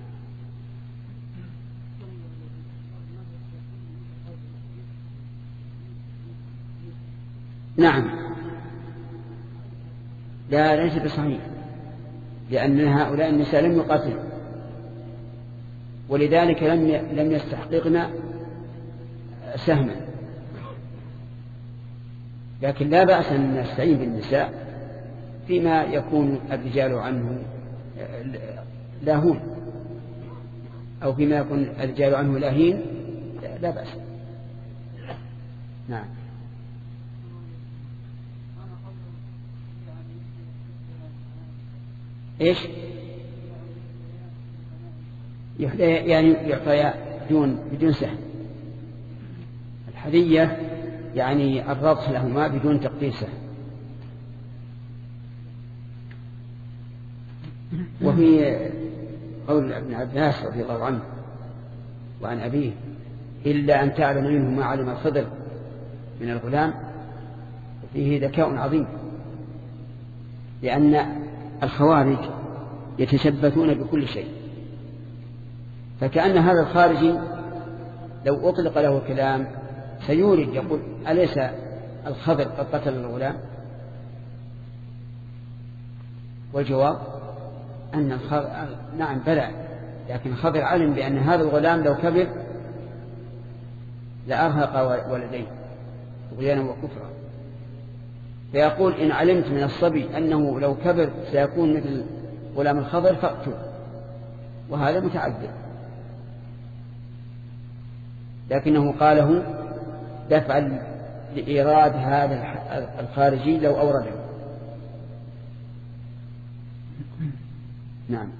[SPEAKER 2] نعم لا ليس بصحيح، لأن هؤلاء النساء لم يقاتلوا ولذلك لم يستحققن سهما. لكن لا بأس أن نستعين بالنساء فيما يكون الرجال عنه لاهون أو فيما يكون الرجال عنه لاهين لا بأس. نعم. إيش يعني يعطيا بدون سهم؟ الهدية يعني الرضخ لهما بدون تقدير سهم. وفي قول ابن عباس رضي الله عنه وعن أبيه إلا أن تعلم منه ما علم الخضر من الغلام، فيه ذكاء عظيم، لأن الخوارج يتشبثون بكل شيء، فكأن هذا الخارجي لو أطلق له كلام سيورد يقول أليس الخضر قد قتل الغلام؟ والجواب أن نعم بلى، لكن الخضر علم بأن هذا الغلام لو كبر لأرهق ولديه طغيانا وكفرا، فيقول إن علمت من الصبي أنه لو كبر سيكون مثل غلام الخضر فاقتله، وهذا متعذر، لكنه قاله دفعا لإيراد هذا الخارجي لو أورده. نعم.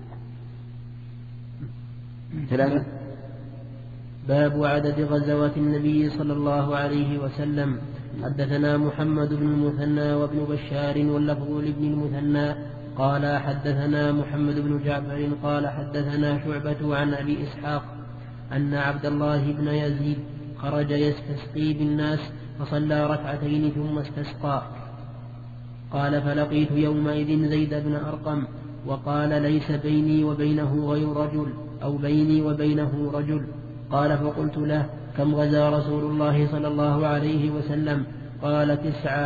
[SPEAKER 2] 3.
[SPEAKER 1] باب عدد غزوات النبي صلى الله عليه وسلم. حدثنا محمد بن المثنى وابن بشار واللفظ لابن المثنى قال حدثنا محمد بن جعفر قال حدثنا شعبة عن أبي إسحاق أن عبد الله بن يزيد خرج يستسقي بالناس فصلى ركعتين ثم استسقى. قال فلقيت يومئذ زيد بن أرقم وقال ليس بيني وبينه غير رجل أو بيني وبينه رجل. قال فقلت له كم غزا رسول الله صلى الله عليه وسلم؟ قال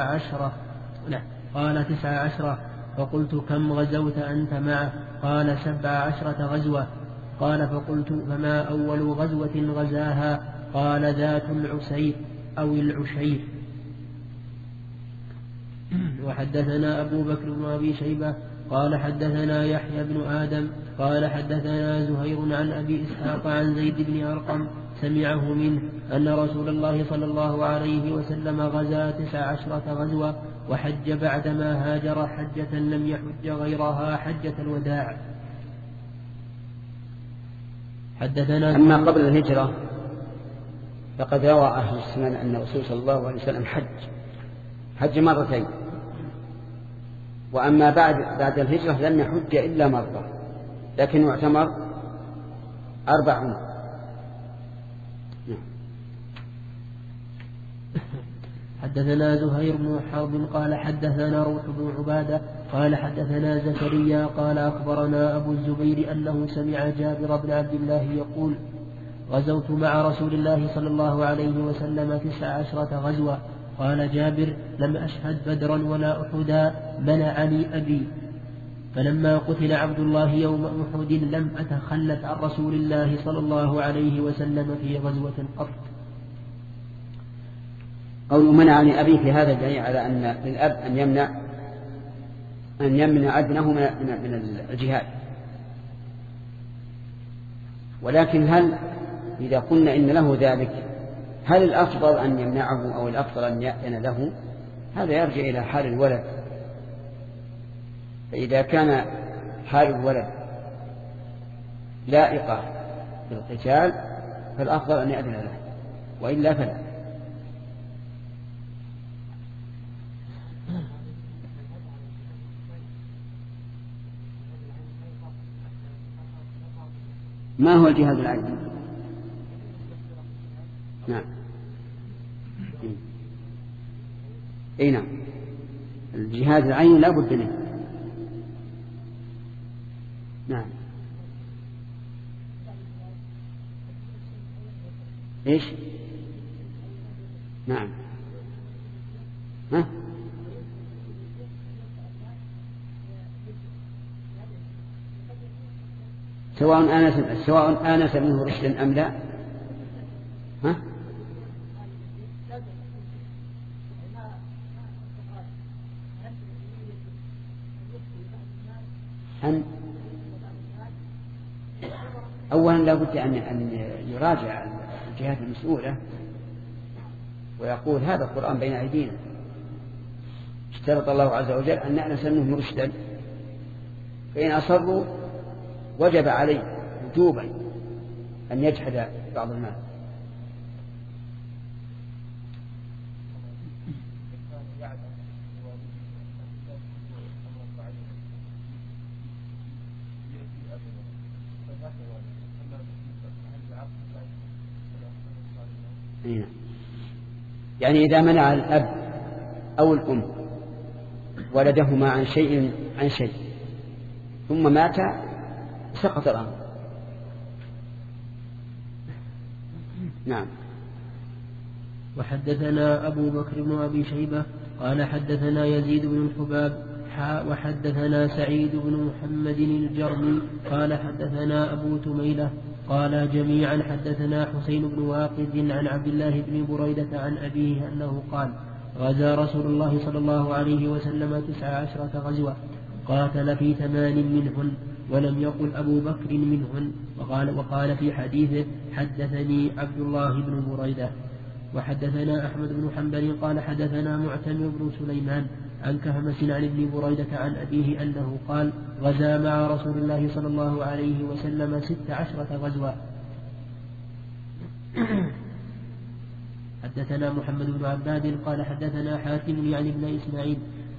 [SPEAKER 1] 19. فقلت كم غزوت أنت معه؟ قال 17 غزوة. قال فقلت فما أول غزوة غزاها؟ قال ذات العسير أو العشير. وحدثنا أبو بكر بن أبي شيبة قال حدثنا يحيى بن آدم قال حدثنا زهير عن أبي إسحاق عن زيد بن أرقم سمعه منه أن رسول الله صلى الله عليه وسلم غزا 19 غزوة وحج بعدما هاجر حجة لم يحج غيرها حجة الوداع. حدثنا
[SPEAKER 2] أما قبل الهجرة فقد روى أهل السنن أن الرسول صلى الله عليه وسلم حج مرتين، وأما بعد الهجرة لم يحج إلا مرة، لكن يعتمر 4 عمر.
[SPEAKER 1] حدثنا زهير بن حرب قال حدثنا روح بن عبادة قال حدثنا زكريا قال أخبرنا أبو الزبير أنه سمع جابر بن عبد الله يقول غزوت مع رسول الله صلى الله عليه وسلم 19 غزوة. قال جابر لم أشهد بدرا ولا أحدا منعني أبي، فلما قتل عبد الله يوم أحد لم أتخلف عن رسول الله صلى الله عليه وسلم في غزوة قط.
[SPEAKER 2] قول منعني أبي في هذا دليل على أن للأب أن يمنع ابنه من الجهاد، ولكن هل إذا قلنا إن له ذلك هل الأفضل أن يمنعه أو الأفضل أن يأذن له؟ هذا يرجع إلى حال الولد، فإذا كان حال الولد لائقة بالقتال فالأفضل أن يأذن له، وإلا فلا. ما هو الجهاد العيني؟ نعم، اي نعم، الجهاد العيني لا بد منه. نعم، ايش؟ نعم، ها؟ سواء آنس منه رشدا أم لا. ها؟ أولا لا بد أن يراجع الجهات المسؤولة ويقول هذا القرآن بين أيدينا، اشترط الله عز وجل أن نأنس منهم رشدا، فإن أصروا وجب عليه وجوبا أن يجحد بعض المال. يعني إذا منع الأب أو الأم ولدهما عن شيء ثم مات سقط الأمر. نعم.
[SPEAKER 1] وحدثنا أبو بكر بن أبي شيبة قال حدثنا يزيد بن الحباب وحدثنا سعيد بن محمد الجرمي قال حدثنا أبو تميلة قال جميعا حدثنا حسين بن واقد عن عبد الله بن بريدة عن أبيه أنه قال غزا رسول الله صلى الله عليه وسلم 19 غزوة قاتل في 8 منهن ولم يقل أبو بكر منهن. وقال في حديثه حدثني عبد الله بن بريدة. وحدثنا أحمد بن حنبل قال حدثنا معتمر بن سليمان عن كهمس عن ابن بريدة عن أبيه أنه قال غزا مع رسول الله صلى الله عليه وسلم 16 غزوة. حدثنا محمد بن عباد قال حدثنا حاتم يعني ابن إسماعيل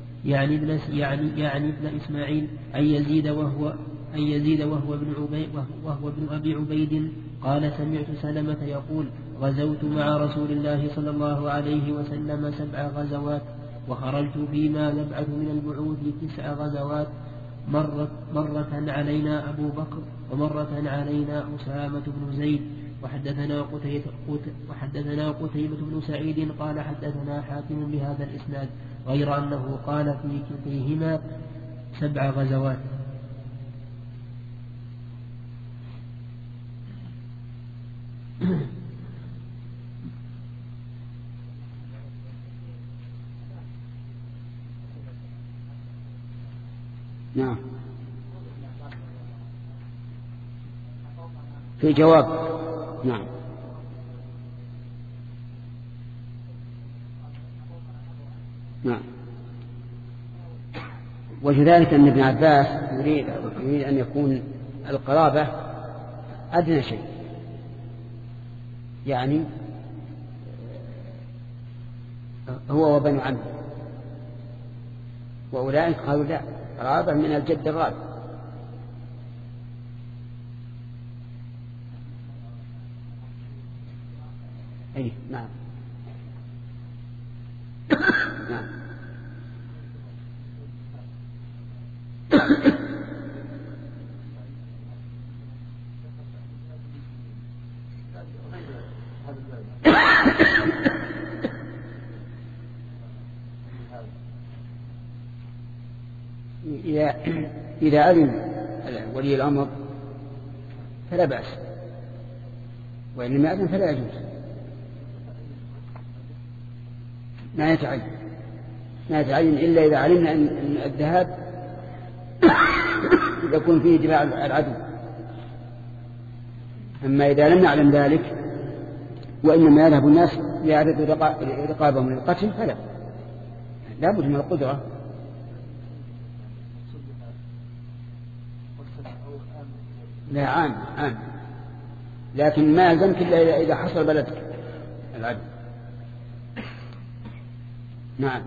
[SPEAKER 1] يعني ابن إسماعيل أن يزيد وهو ابن أبي عبيد قال سمعت سلمة يقول غزوت مع رسول الله صلى الله عليه وسلم 7 غزوات وخرجت فيما نبعث من البعوث 9 غزوات مرة علينا أبو بكر ومرة علينا أسامة بن زيد. وحدثنا قتيبة بن سعيد قال حدثنا حاتم بهذا الإسناد غير أنه قال في كلتيهما 7 غزوات.
[SPEAKER 2] نعم. في جواب. نعم. نعم. وكذلك أن ابن عباس يريد أن يكون القرابة أدنى شيء، يعني هو وبنو عمه، وأولئك قالوا لا، قرابة من الجد الرابع. أي نعم. نعم. إذا علم ولي الأمر فلا بأس، وإن لم يعلم فلا يجوز. ما يتعين إلا إذا علمنا أن الذهاب يكون فيه دفاع العدو. أما إذا لم نعلم ذلك وإنما يذهب الناس ليعرضوا رقابهم للقتل فلا، لا بد من القدرة. لا عام، لكن ما يلزمك إلا إذا حصل بلدك العدو. نعم.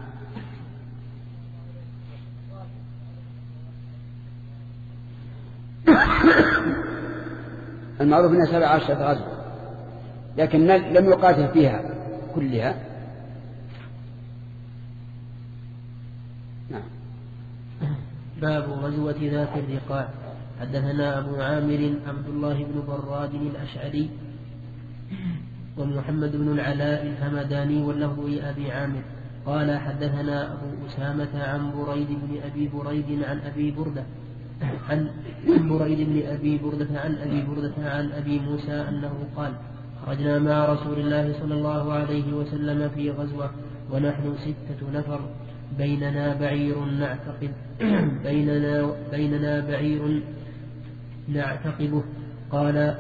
[SPEAKER 2] المعروف أنها 17 غزوة، لكن لم يقاتل فيها كلها. نعم.
[SPEAKER 1] باب غزوة ذات الرقاع. حدثنا أبو عامر عبد الله بن براد الأشعري ومحمد بن العلاء الهمداني واللفظ لأبي عامر قال حدثنا أبو أسامة عن بريد بن أبي بريد عن أبي بردة عن أبي بردة عن أبي موسى أنه قال خرجنا مع رسول الله صلى الله عليه وسلم في غزوة ونحن 6 نفر، بيننا بعير نعتقبه قال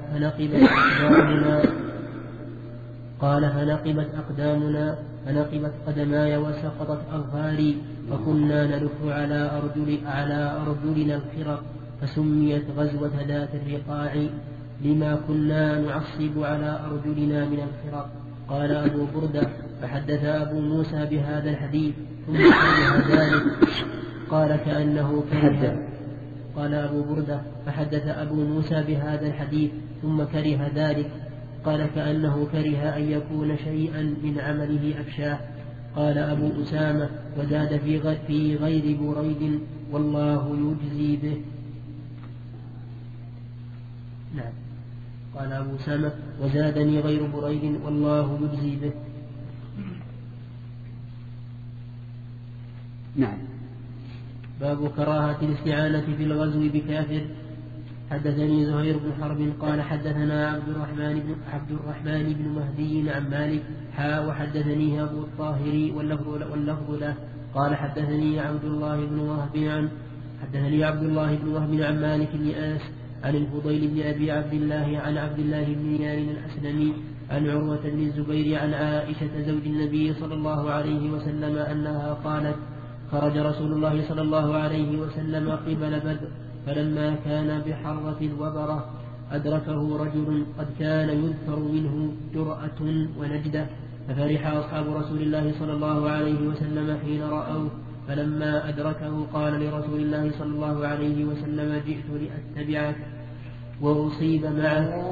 [SPEAKER 1] فنقبت قدماي وسقطت أظهاري، فكنا نلف على أرجلنا الخرق، فسميت غزوة ذات الرقاع لما كنا نعصب على أرجلنا من الخرق. قال أبو بردة فحدث أبو موسى بهذا الحديث ثم كره ذلك قال كأنه كره. قال أبو بردة فحدث أبو موسى بهذا الحديث ثم كره ذلك قال كأنه كره أن يكون شيئا من عمله أفشاه. قال أبو أسامة وزاد في غير بريد والله يجزي به. نعم. قال أبو أسامة وزادني غير بريد والله يجزي به.
[SPEAKER 2] نعم.
[SPEAKER 1] باب كراهة الاستعانة في الغزو بكافر. حدثني زهير بن حرب قال حدثنا عبد الرحمن بن مهدي عن مالك وحدثني أبو الطاهر واللفظ له قال حدثني عبد الله بن وهب عن مالك بن أنس عن الفضيل بن أبي عبد الله عن عبد الله بن يار الأسلمي عن عروة بن الزبير عن عائشة زوج النبي صلى الله عليه وسلم أنها قالت خرج رسول الله صلى الله عليه وسلم قبل بدر، فلما كان بحرة الوبرة أدركه رجل قد كان يذكر منه جرأة ونجدة، ففرح أصحاب رسول الله صلى الله عليه وسلم حين رأوه، فلما أدركه قال لرسول الله صلى الله عليه وسلم جئت لأتبعك وأصيب معك.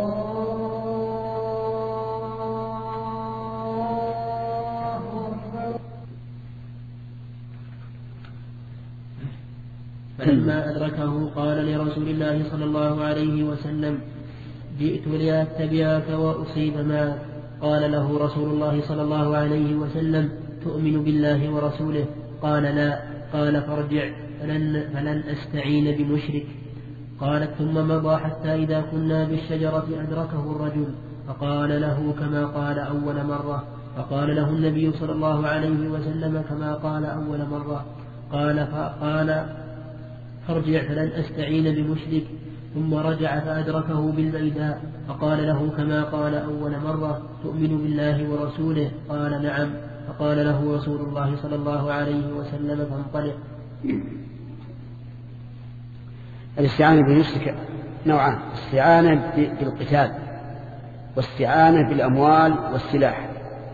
[SPEAKER 1] فلما أدركه قال لرسول الله صلى الله عليه وسلم جئت لأتبعك وأصيب معك. قال له رسول الله صلى الله عليه وسلم تؤمن بالله ورسوله؟ قال لا. قال فارجع فلن أستعين بمشرك. قالت ثم مضى حتى إذا كنا بالشجرة أدركه الرجل فقال له كما قال أول مرة، فقال له النبي صلى الله عليه وسلم كما قال أول مرة. فارجع فلن أستعين بمشرك. ثم رجع فأدركه بالبيداء فقال له كما قال أول مرة: تؤمن بالله ورسوله؟ قال: نعم. فقال له رسول الله صلى الله عليه وسلم: فانطلق.
[SPEAKER 2] الاستعانة بالمشرك نوعان: استعانة بالقتال واستعانة بالأموال والسلاح.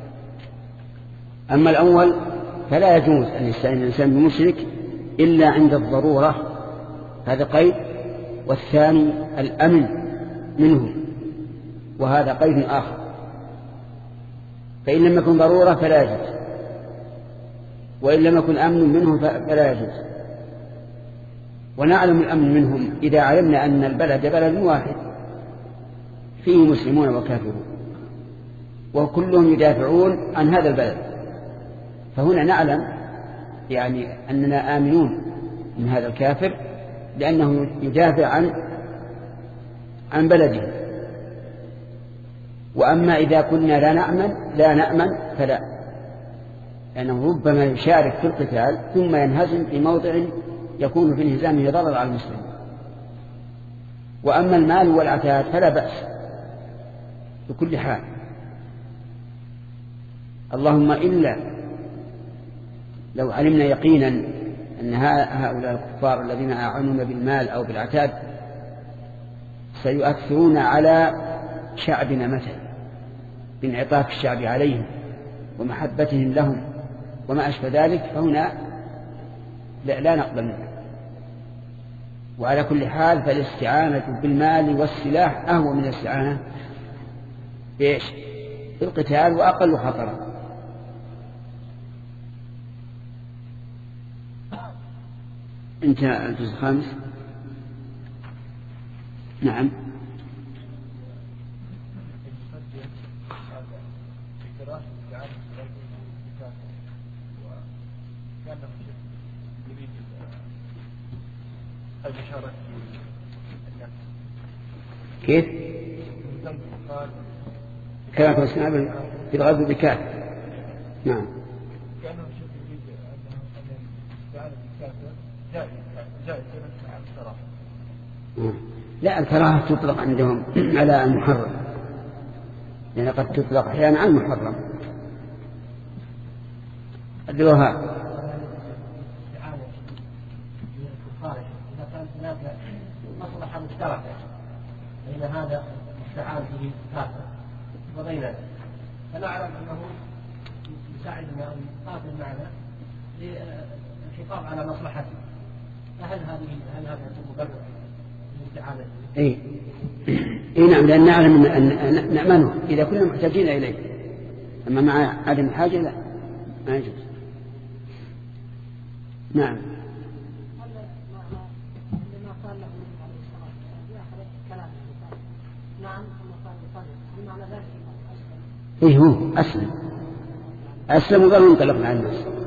[SPEAKER 2] أما الأول فلا يجوز أن يستعين الإنسان بمشرك إلا عند الضرورة، هذا قيد. والثاني الأمن منه، وهذا قيد آخر. فإن لم يكن ضرورة فلا يجوز، وإن لم يكن أمن منه فلا يجوز. ونعلم الأمن منهم إذا علمنا أن البلد بلد واحد فيه مسلمون وكافرون وكلهم يدافعون عن هذا البلد، فهنا نعلم يعني أننا آمنون من هذا الكافر لأنه يدافع عن بلده. وأما إذا كنا لا نأمن فلا، لأنه ربما يشارك في القتال ثم ينهزم في موضع يكون في انهزامه ضرر على المسلم. وأما المال والعتاد فلا بأس بكل حال، اللهم إلا لو علمنا يقينا أن هؤلاء الكفار الذين أعانون بالمال أو بالعتاد سيؤثرون على شعبنا مثلا بانعطاف الشعب عليهم ومحبتهم لهم وما أشبه ذلك، فهنا لا نقبل منه. وعلى كل حال فالاستعانة بالمال والسلاح أهون من الاستعانة بالقتال وأقل خطرا. انتهى الجزء الخامس. نعم. كيف؟ كما قلنا في الغزو بكاف. نعم. لا، الكراهة تطلق عندهم على المحرم، لأن قد تطلق أحيانا على المحرم. أدلوها
[SPEAKER 4] إذا كانت هناك مصلحة مشتركة بين هذا المستعان به كافر وبيننا، فنعلم أنه يساعدنا أو يقاتل معنا للحفاظ على مصلحته، فهل هذا مبرر للاستعانة؟
[SPEAKER 2] إيه نعم، لأن نعلم أن نأمنه إذا كنا محتاجين إليه، أما مع عدم الحاجة لا، ما يجوز. نعم. إيه هو أسلم وقالوا انطلقنا عن الناس.